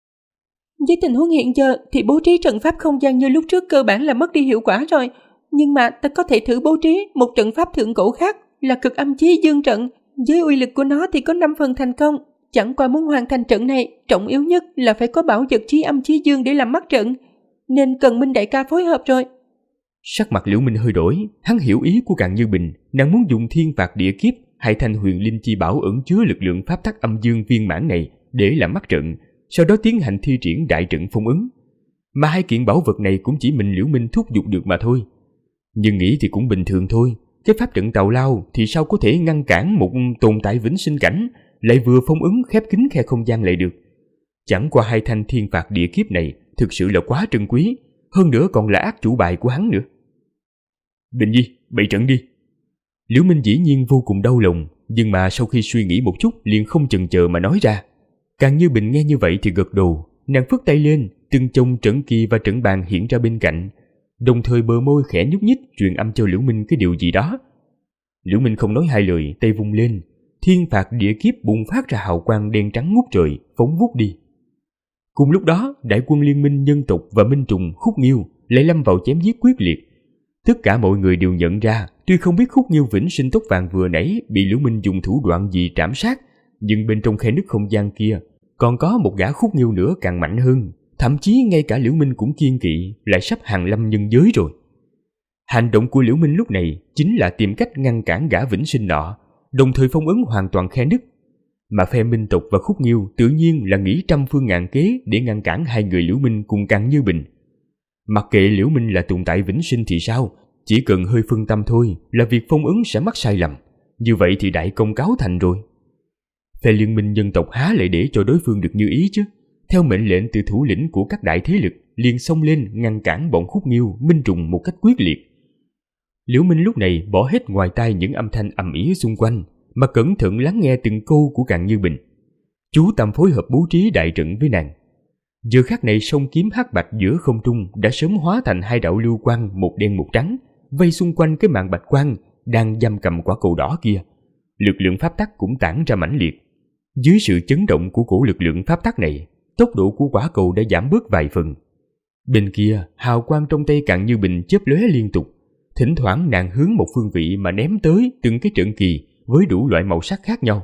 với tình huống hiện giờ thì bố trí trận pháp không gian như lúc trước cơ bản là mất đi hiệu quả rồi, nhưng mà ta có thể thử bố trí một trận pháp thượng cổ khác là cực âm chí dương trận. Với uy lực của nó thì có 5 phần thành công. Chẳng qua muốn hoàn thành trận này, trọng yếu nhất là phải có bảo vật chí âm chí dương để làm mắt trận, nên cần Minh đại ca phối hợp rồi. Sắc mặt Liễu Minh hơi đổi, hắn hiểu ý của Càng Như Bình, nàng muốn dùng thiên phạt địa kiếp hay thanh huyền linh chi bảo ẩn chứa lực lượng pháp tắc âm dương viên mãn này để làm mắt trận, sau đó tiến hành thi triển đại trận phong ấn. Mà hai kiện bảo vật này cũng chỉ mình Liễu Minh thúc giục được mà thôi. Nhưng nghĩ thì cũng bình thường thôi, cái pháp trận tào lao thì sao có thể ngăn cản một tồn tại vĩnh sinh cảnh, lại vừa phong ấn khép kín khe không gian lại được. Chẳng qua hai thanh thiên phạt địa kiếp này thực sự là quá trân quý, hơn nữa còn là ác chủ bài của hắn nữa. Bình Nhi, bày trận đi. Liễu Minh dĩ nhiên vô cùng đau lòng, nhưng mà sau khi suy nghĩ một chút liền không chần chờ mà nói ra. Càng Như Bình nghe như vậy thì gật đầu, nàng phất tay lên, từng chồng trận kỳ và trận bàn hiện ra bên cạnh, đồng thời bờ môi khẽ nhúc nhích truyền âm cho Liễu Minh cái điều gì đó. Liễu Minh không nói hai lời, tay vung lên, thiên phạt địa kiếp bùng phát ra hào quang đen trắng ngút trời, phóng vút đi. Cùng lúc đó, đại quân liên minh nhân tộc và minh trùng Khúc Nghiêu lại lâm vào chém giết quyết liệt. Tất cả mọi người đều nhận ra, tuy không biết Khúc Nghiêu vĩnh sinh tóc vàng vừa nãy bị Liễu Minh dùng thủ đoạn gì trảm sát, nhưng bên trong khe nứt không gian kia còn có một gã Khúc Nghiêu nữa càng mạnh hơn, thậm chí ngay cả Liễu Minh cũng kiêng kỵ, lại sắp hàng lâm nhân giới rồi. Hành động của Liễu Minh lúc này chính là tìm cách ngăn cản gã vĩnh sinh nọ, đồng thời phong ấn hoàn toàn khe nứt. Mà phe Minh tộc và Khúc Nghiêu tự nhiên là nghĩ trăm phương ngàn kế để ngăn cản hai người Liễu Minh cùng Càng Như Bình. Mặc kệ Liễu Minh là tồn tại vĩnh sinh thì sao, chỉ cần hơi phân tâm thôi là việc phong ấn sẽ mắc sai lầm, như vậy thì đại công cáo thành rồi. Phe liên minh nhân tộc há lại để cho đối phương được như ý chứ. Theo mệnh lệnh từ thủ lĩnh của các đại thế lực, liền xông lên ngăn cản bọn Khúc Nghiêu, Minh trùng một cách quyết liệt. Liễu Minh lúc này bỏ hết ngoài tai những âm thanh ầm ĩ xung quanh, mà cẩn thận lắng nghe từng câu của Càng Như Bình, chú tâm phối hợp bố trí đại trận với nàng. Giờ khắc này sông kiếm hắc bạch giữa không trung đã sớm hóa thành hai đạo lưu quang, một đen một trắng, vây xung quanh cái màn bạch quang đang giam cầm quả cầu đỏ kia. Lực lượng pháp tắc cũng tản ra mãnh liệt. Dưới sự chấn động của cổ lực lượng pháp tắc này, tốc độ của quả cầu đã giảm bớt vài phần. Bên kia, hào quang trong tay Càng Như Bình chớp lóe liên tục, thỉnh thoảng nàng hướng một phương vị mà ném tới từng cái trận kỳ với đủ loại màu sắc khác nhau.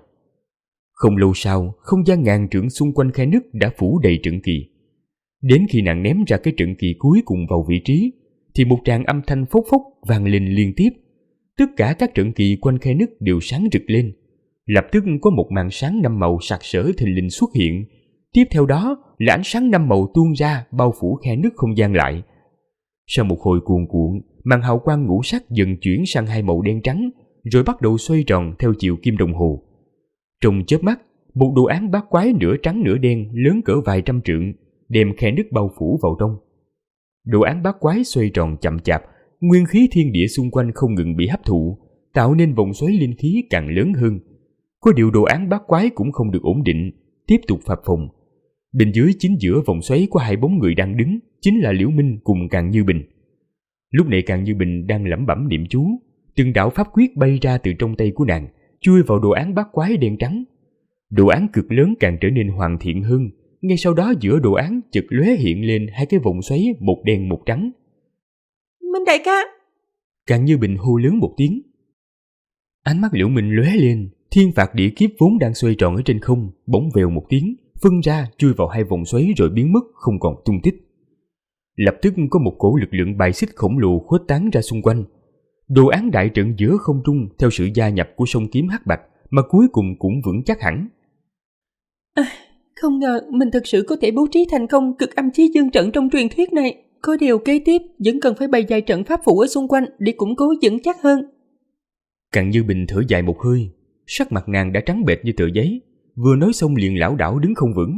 Không lâu sau, không gian ngàn trượng xung quanh khe nứt đã phủ đầy trận kỳ. Đến khi nàng ném ra cái trận kỳ cuối cùng vào vị trí, thì một tràng âm thanh phốc phốc vang lên liên tiếp. Tất cả các trận kỳ quanh khe nứt đều sáng rực lên. Lập tức có một màn sáng 5 màu sặc sỡ thình lình xuất hiện. Tiếp theo đó là ánh sáng 5 màu tuôn ra bao phủ khe nứt không gian lại. Sau một hồi cuồn cuộn, màn hào quang ngũ sắc dần chuyển sang hai màu đen trắng, rồi bắt đầu xoay tròn theo chiều kim đồng hồ. Trong chớp mắt, một đồ án bát quái nửa trắng nửa đen lớn cỡ vài trăm trượng đem khe nứt bao phủ vào trong. Đồ án bát quái xoay tròn chậm chạp, nguyên khí thiên địa xung quanh không ngừng bị hấp thụ, tạo nên vòng xoáy linh khí càng lớn hơn. Có điều đồ án bát quái cũng không được ổn định, tiếp tục phập phồng. Bên dưới chính giữa vòng xoáy có hai bóng người đang đứng, chính là Liễu Minh cùng Càng Như Bình. Lúc này Càng Như Bình đang lẩm bẩm niệm chú, từng đạo pháp quyết bay ra từ trong tay của nàng, chui vào đồ án bát quái đen trắng. Đồ án cực lớn càng trở nên hoàn thiện hơn, ngay sau đó giữa đồ án chợt lóe hiện lên hai cái vòng xoáy, một đen một trắng. Minh đại ca! Càng Như Bình hô lớn một tiếng. Ánh mắt Liễu Minh lóe lên, thiên phạt địa kiếp vốn đang xoay tròn ở trên không, bỗng vèo một tiếng, phân ra chui vào hai vòng xoáy rồi biến mất không còn tung tích. Lập tức có một cổ lực lượng bài xích khổng lồ khuếch tán ra xung quanh. Đồ án đại trận giữa không trung theo sự gia nhập của sông kiếm hắc bạch mà cuối cùng cũng vững chắc hẳn. Không ngờ mình thực sự có thể bố trí thành công cực âm chí dương trận trong truyền thuyết này. Có điều kế tiếp vẫn cần phải bày dài trận pháp phủ ở xung quanh để củng cố vững chắc hơn. Càng Như Bình thở dài một hơi, sắc mặt nàng đã trắng bệch như tờ giấy, vừa nói xong liền lảo đảo đứng không vững.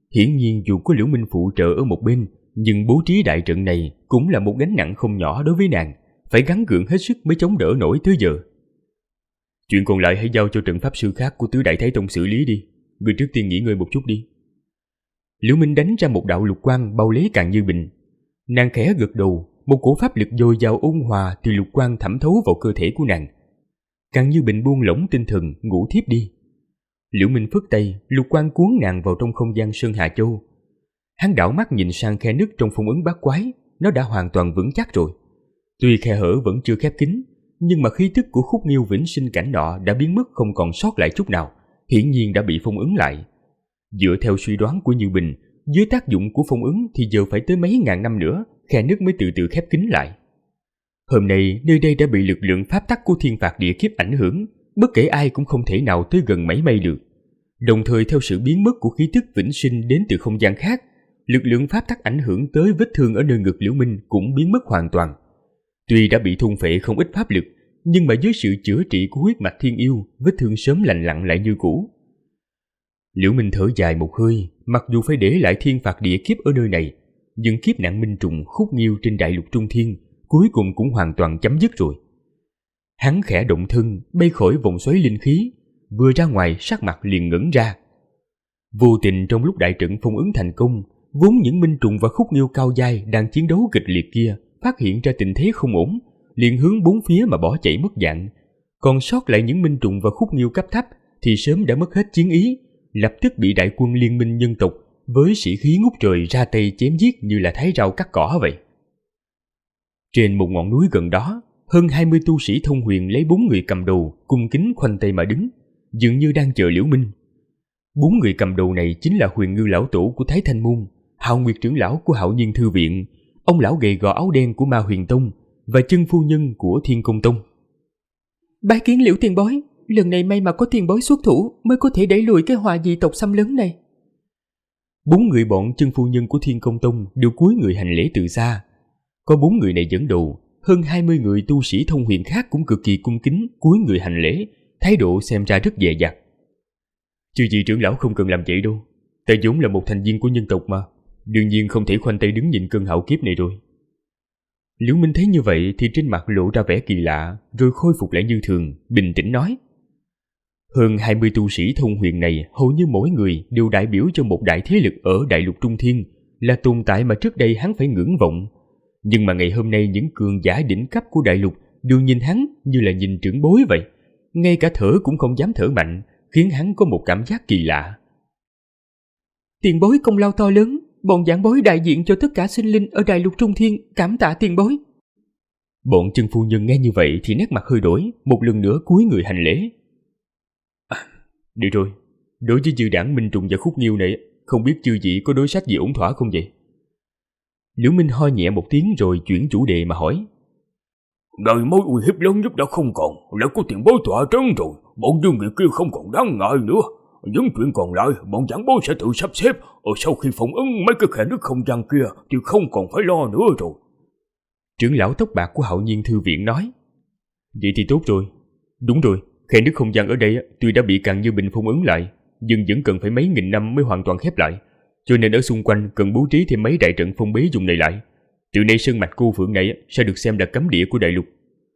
Hiển nhiên dù có Liễu Minh phụ trợ ở một bên, nhưng bố trí đại trận này cũng là một gánh nặng không nhỏ đối với nàng, phải gắng gượng hết sức mới chống đỡ nổi tới giờ. Chuyện còn lại hãy giao cho trận pháp sư khác của Tứ Đại Thái Tông xử lý đi. Người trước tiên nghỉ ngơi một chút đi. Liễu Minh đánh ra một đạo lục quang bao lấy Càn Như Bình. Nàng khẽ gật đầu, một cổ pháp lực dồi dào ôn hòa từ lục quang thẩm thấu vào cơ thể của nàng. Càn Như Bình buông lỏng tinh thần, ngủ thiếp đi. Liễu Minh phất tay, lục quang cuốn nàng vào trong không gian Sơn Hà Châu. Hắn đảo mắt nhìn sang khe nứt trong phong ấn bát quái, nó đã hoàn toàn vững chắc rồi. Tuy khe hở vẫn chưa khép kín, nhưng mà khí tức của Khúc Nghiêu vĩnh sinh cảnh nọ đã biến mất không còn sót lại chút nào, hiển nhiên đã bị phong ấn lại. Dựa theo suy đoán của Như Bình, dưới tác dụng của phong ấn thì giờ phải tới mấy ngàn năm nữa, khe nứt mới từ từ khép kín lại. Hôm nay nơi đây đã bị lực lượng pháp tắc của thiên phạt địa kiếp ảnh hưởng, bất kể ai cũng không thể nào tới gần mảy may được. Đồng thời theo sự biến mất của khí tức vĩnh sinh đến từ không gian khác, lực lượng pháp tắc ảnh hưởng tới vết thương ở nơi ngực Liễu Minh cũng biến mất hoàn toàn. Tuy đã bị thôn phệ không ít pháp lực, nhưng mà dưới sự chữa trị của huyết mạch thiên yêu, vết thương sớm lành lặn lại như cũ. Liễu Minh thở dài một hơi, mặc dù phải để lại thiên phạt địa kiếp ở nơi này, nhưng kiếp nạn minh trùng Khúc Nghiêu trên đại lục Trung Thiên cuối cùng cũng hoàn toàn chấm dứt rồi. Hắn khẽ động thân, bay khỏi vòng xoáy linh khí, vừa ra ngoài sắc mặt liền ngẩn ra. Vô tình trong lúc đại trận phong ấn thành công, vốn những minh trùng và Khúc Nghiêu cao giai đang chiến đấu kịch liệt kia phát hiện ra tình thế không ổn, liền hướng bốn phía mà bỏ chạy mất dạng. Còn sót lại những minh trùng và Khúc Nghiêu cấp thấp thì sớm đã mất hết chiến ý, lập tức bị đại quân liên minh nhân tộc với sĩ khí ngút trời ra tay chém giết như là thái rau cắt cỏ vậy. Trên một ngọn núi gần đó, hơn 20 tu sĩ thông huyền lấy 4 người cầm đầu cung kính khoanh tay mà đứng, dường như đang chờ Liễu Minh. 4 người cầm đầu này chính là Huyền Ngư lão tổ của Thái Thanh Môn, Hạo Nguyệt trưởng lão của Hạo Nhiên Thư Viện, ông lão gầy gò áo đen của Ma Huyền Tông và chân phu nhân của Thiên Công Tông. Bái kiến Liễu tiền bối, lần này may mà có tiền bối xuất thủ mới có thể đẩy lùi cái họa dị tộc xâm lấn này. 4 người bọn chân phu nhân của Thiên Công Tông đều cúi người hành lễ từ xa. Có 4 người này dẫn đầu, hơn 20 người tu sĩ thông huyền khác cũng cực kỳ cung kính cúi người hành lễ, thái độ xem ra rất dè dặt. Chư vị trưởng lão không cần làm vậy đâu, ta vốn là một thành viên của nhân tộc mà, đương nhiên không thể khoanh tay đứng nhìn cơn hạo kiếp này rồi. Liễu Minh thấy như vậy thì trên mặt lộ ra vẻ kỳ lạ, rồi khôi phục lại như thường, bình tĩnh nói: hơn 20 tu sĩ thông huyền này hầu như mỗi người đều đại biểu cho một đại thế lực ở đại lục Trung Thiên, là tồn tại mà trước đây hắn phải ngưỡng vọng. Nhưng mà ngày hôm nay những cường giả đỉnh cấp của đại lục đều nhìn hắn như là nhìn trưởng bối vậy, ngay cả thở cũng không dám thở mạnh, khiến hắn có một cảm giác kỳ lạ. Tiền bối công lao to lớn, bọn giảng bối đại diện cho tất cả sinh linh ở đại lục Trung Thiên cảm tạ tiền bối. Bọn chân phu nhân nghe như vậy thì nét mặt hơi đổi, một lần nữa cúi người hành lễ. Được rồi, đối với dư đảng Minh Trùng và Khúc Nghiêu này, không biết chư vị có đối sách gì ổn thỏa không vậy? Liễu Minh ho nhẹ một tiếng rồi chuyển chủ đề mà hỏi. Đời mối uy hiếp lớn nhất đã không còn, đã có tiền bối tọa trấn rồi, bọn dương người kia không còn đáng ngại nữa. Những chuyện còn lại, bọn giảng bối sẽ tự sắp xếp, ở sau khi phong ấn mấy cái khe nứt không gian kia thì không còn phải lo nữa rồi. Trưởng lão tóc bạc của Hạo Nhiên Thư Viện nói. Vậy thì tốt rồi. Đúng rồi, khe nứt không gian ở đây tuy đã bị Càn Như Bình phong ấn lại, nhưng vẫn cần phải mấy nghìn năm mới hoàn toàn khép lại, cho nên ở xung quanh cần bố trí thêm mấy đại trận phong bế dùng này lại. Từ nay sơn mạch cô phượng này sẽ được xem là cấm địa của đại lục.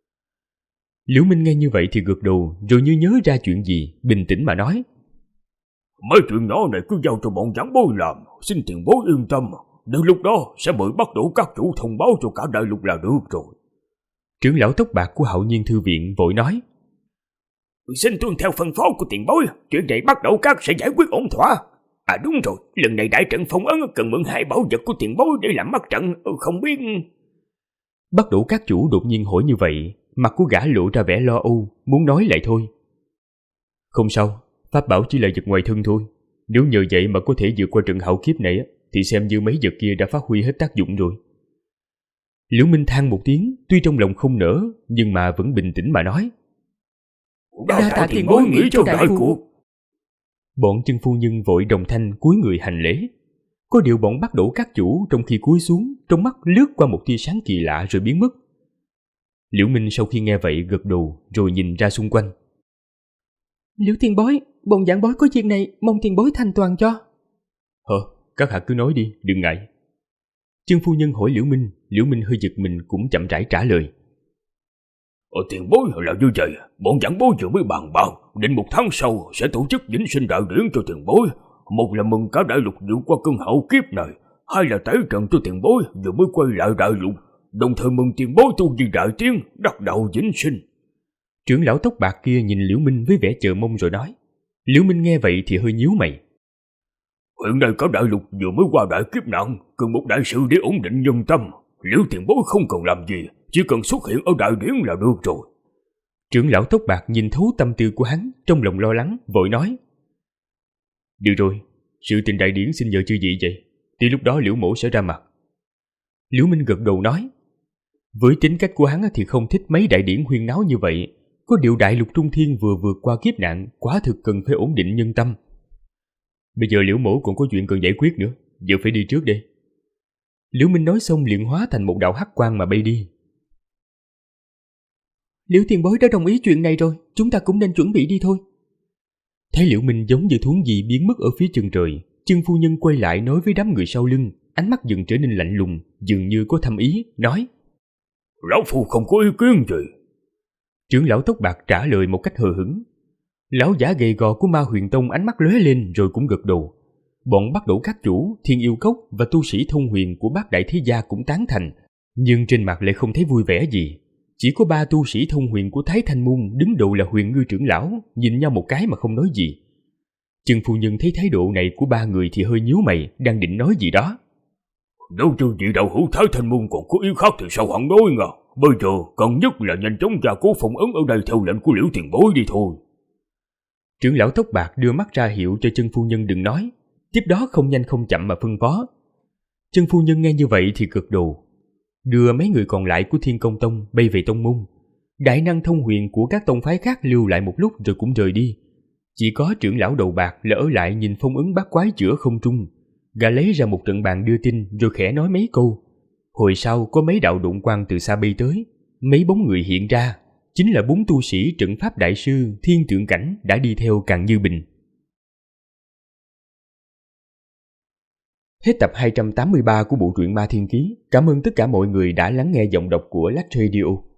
Liễu Minh nghe như vậy thì gật đầu, rồi như nhớ ra chuyện gì, bình tĩnh mà nói. Mấy chuyện nhỏ này cứ giao cho bọn giảng bối làm, xin tiền bối yên tâm. Đến lúc đó sẽ mời bắt đầu các chủ thông báo cho cả đại lục là được rồi. Trưởng lão tóc bạc của Hạo Nhiên Thư Viện vội nói. Xin tuân theo phân phó của tiền bối, chuyện này bắt đầu các sẽ giải quyết ổn thỏa. À đúng rồi, lần này đại trận phong ấn cần mượn 2 bảo vật của tiền bối để làm mắt trận, không biết... Bắt đầu các chủ đột nhiên hỏi như vậy, mặt của gã lộ ra vẻ lo âu, muốn nói lại thôi. Không sao, pháp bảo chỉ là vật ngoài thân thôi. Nếu nhờ vậy mà có thể vượt qua trận hạo kiếp này thì xem như mấy vật kia đã phát huy hết tác dụng rồi. Liễu Minh than một tiếng, tuy trong lòng không nỡ, nhưng mà vẫn bình tĩnh mà nói. Đa tạ tiền bối nghĩ cho đại cuộc. Bọn chân phu nhân vội đồng thanh cúi người hành lễ. Có điều bọn bắt đổ các chủ trong khi cúi xuống, trong mắt lướt qua một tia sáng kỳ lạ rồi biến mất. Liễu Minh sau khi nghe vậy gật đầu rồi nhìn ra xung quanh. Liễu tiền bối, bọn giảng bối có chuyện này mong tiền bối thành toàn cho. các hạ cứ nói đi, đừng ngại. Chân phu nhân hỏi Liễu Minh hơi giật mình cũng chậm rãi trả lời. Tiền bối là như vậy, bọn giảng bối vừa mới bàn bạc, định 1 tháng sau sẽ tổ chức vĩnh sinh đại điển cho tiền bối. Một là mừng cả đại lục vượt qua cơn hạo kiếp này, hai là tái trận cho tiền bối vừa mới quay lại đại lục, đồng thời mừng tiền bối tu vi đại tiến, đắc đạo vĩnh sinh. Trưởng lão tóc bạc kia nhìn Liễu Minh với vẻ chờ mong rồi nói. Liễu Minh nghe vậy thì hơi nhíu mày. Hiện nay cả đại lục vừa mới qua đại kiếp nạn, cần một đại sự để ổn định nhân tâm. Liễu tiền bối không cần làm gì, chỉ cần xuất hiện ở đại điển là được rồi. Trưởng lão tóc bạc nhìn thấu tâm tư của hắn, trong lòng lo lắng, vội nói. Được rồi, sự tình đại điển xin giờ chưa gì vậy, thì lúc đó Liễu mổ sẽ ra mặt. Liễu Minh gật đầu nói. Với tính cách của hắn thì không thích mấy đại điển huyên náo như vậy. Có điều đại lục trung thiên vừa vượt qua kiếp nạn, quả thực cần phải ổn định nhân tâm. Bây giờ Liễu mổ còn có chuyện cần giải quyết nữa, giờ phải đi trước đây. Liễu Minh nói xong liền hóa thành một đạo hắc quang mà bay đi. Liễu tiền bối đã đồng ý chuyện này rồi, chúng ta cũng nên chuẩn bị đi thôi. Thấy Liễu Minh giống như thuấn gì biến mất ở phía chân trời, chân phu nhân quay lại nói với đám người sau lưng, ánh mắt dần trở nên lạnh lùng, dường như có thâm ý, nói. Lão phu không có ý kiến gì. Trưởng lão tóc bạc trả lời một cách hờ hững. Lão giả gầy gò của Ma Huyền Tông ánh mắt lóe lên rồi cũng gật đầu. Bọn bắt đầu các chủ, Thiên Yêu Cốc và tu sĩ thông huyền của bát đại thế gia cũng tán thành, nhưng trên mặt lại không thấy vui vẻ gì. Chỉ có 3 tu sĩ thông huyền của Thái Thanh Môn đứng đầu là Huyền Ngư trưởng lão, nhìn nhau một cái mà không nói gì. Chân phu nhân thấy thái độ này của 3 người thì hơi nhíu mày, đang định nói gì đó. Đâu chứ vị đạo hữu Thái Thanh Môn còn có ý khác thì sao hẳn nói ngờ. Bây giờ cần nhất là nhanh chóng gia cố phong ấn ở đây theo lệnh của Liễu tiền bối đi thôi. Trưởng lão tóc bạc đưa mắt ra hiệu cho chân phu nhân đừng nói, tiếp đó không nhanh không chậm mà phân phó. Chân phu nhân nghe như vậy thì gật đầu, đưa mấy người còn lại của Thiên Công Tông bay về tông môn. Đại năng thông huyền của các tông phái khác lưu lại một lúc rồi cũng rời đi. Chỉ có trưởng lão đầu bạc là ở lại nhìn phong ấn bát quái giữa không trung. Gã lấy ra một trận bàn đưa tin rồi khẽ nói mấy câu. Hồi sau có mấy đạo độn quang từ xa bay tới, mấy bóng người hiện ra, chính là 4 tu sĩ trận pháp đại sư Thiên Tượng Cảnh đã đi theo Càn Như Bình. Hết tập 283 của bộ truyện Ma Thiên Ký. Cảm ơn tất cả mọi người đã lắng nghe giọng đọc của Lách Radio.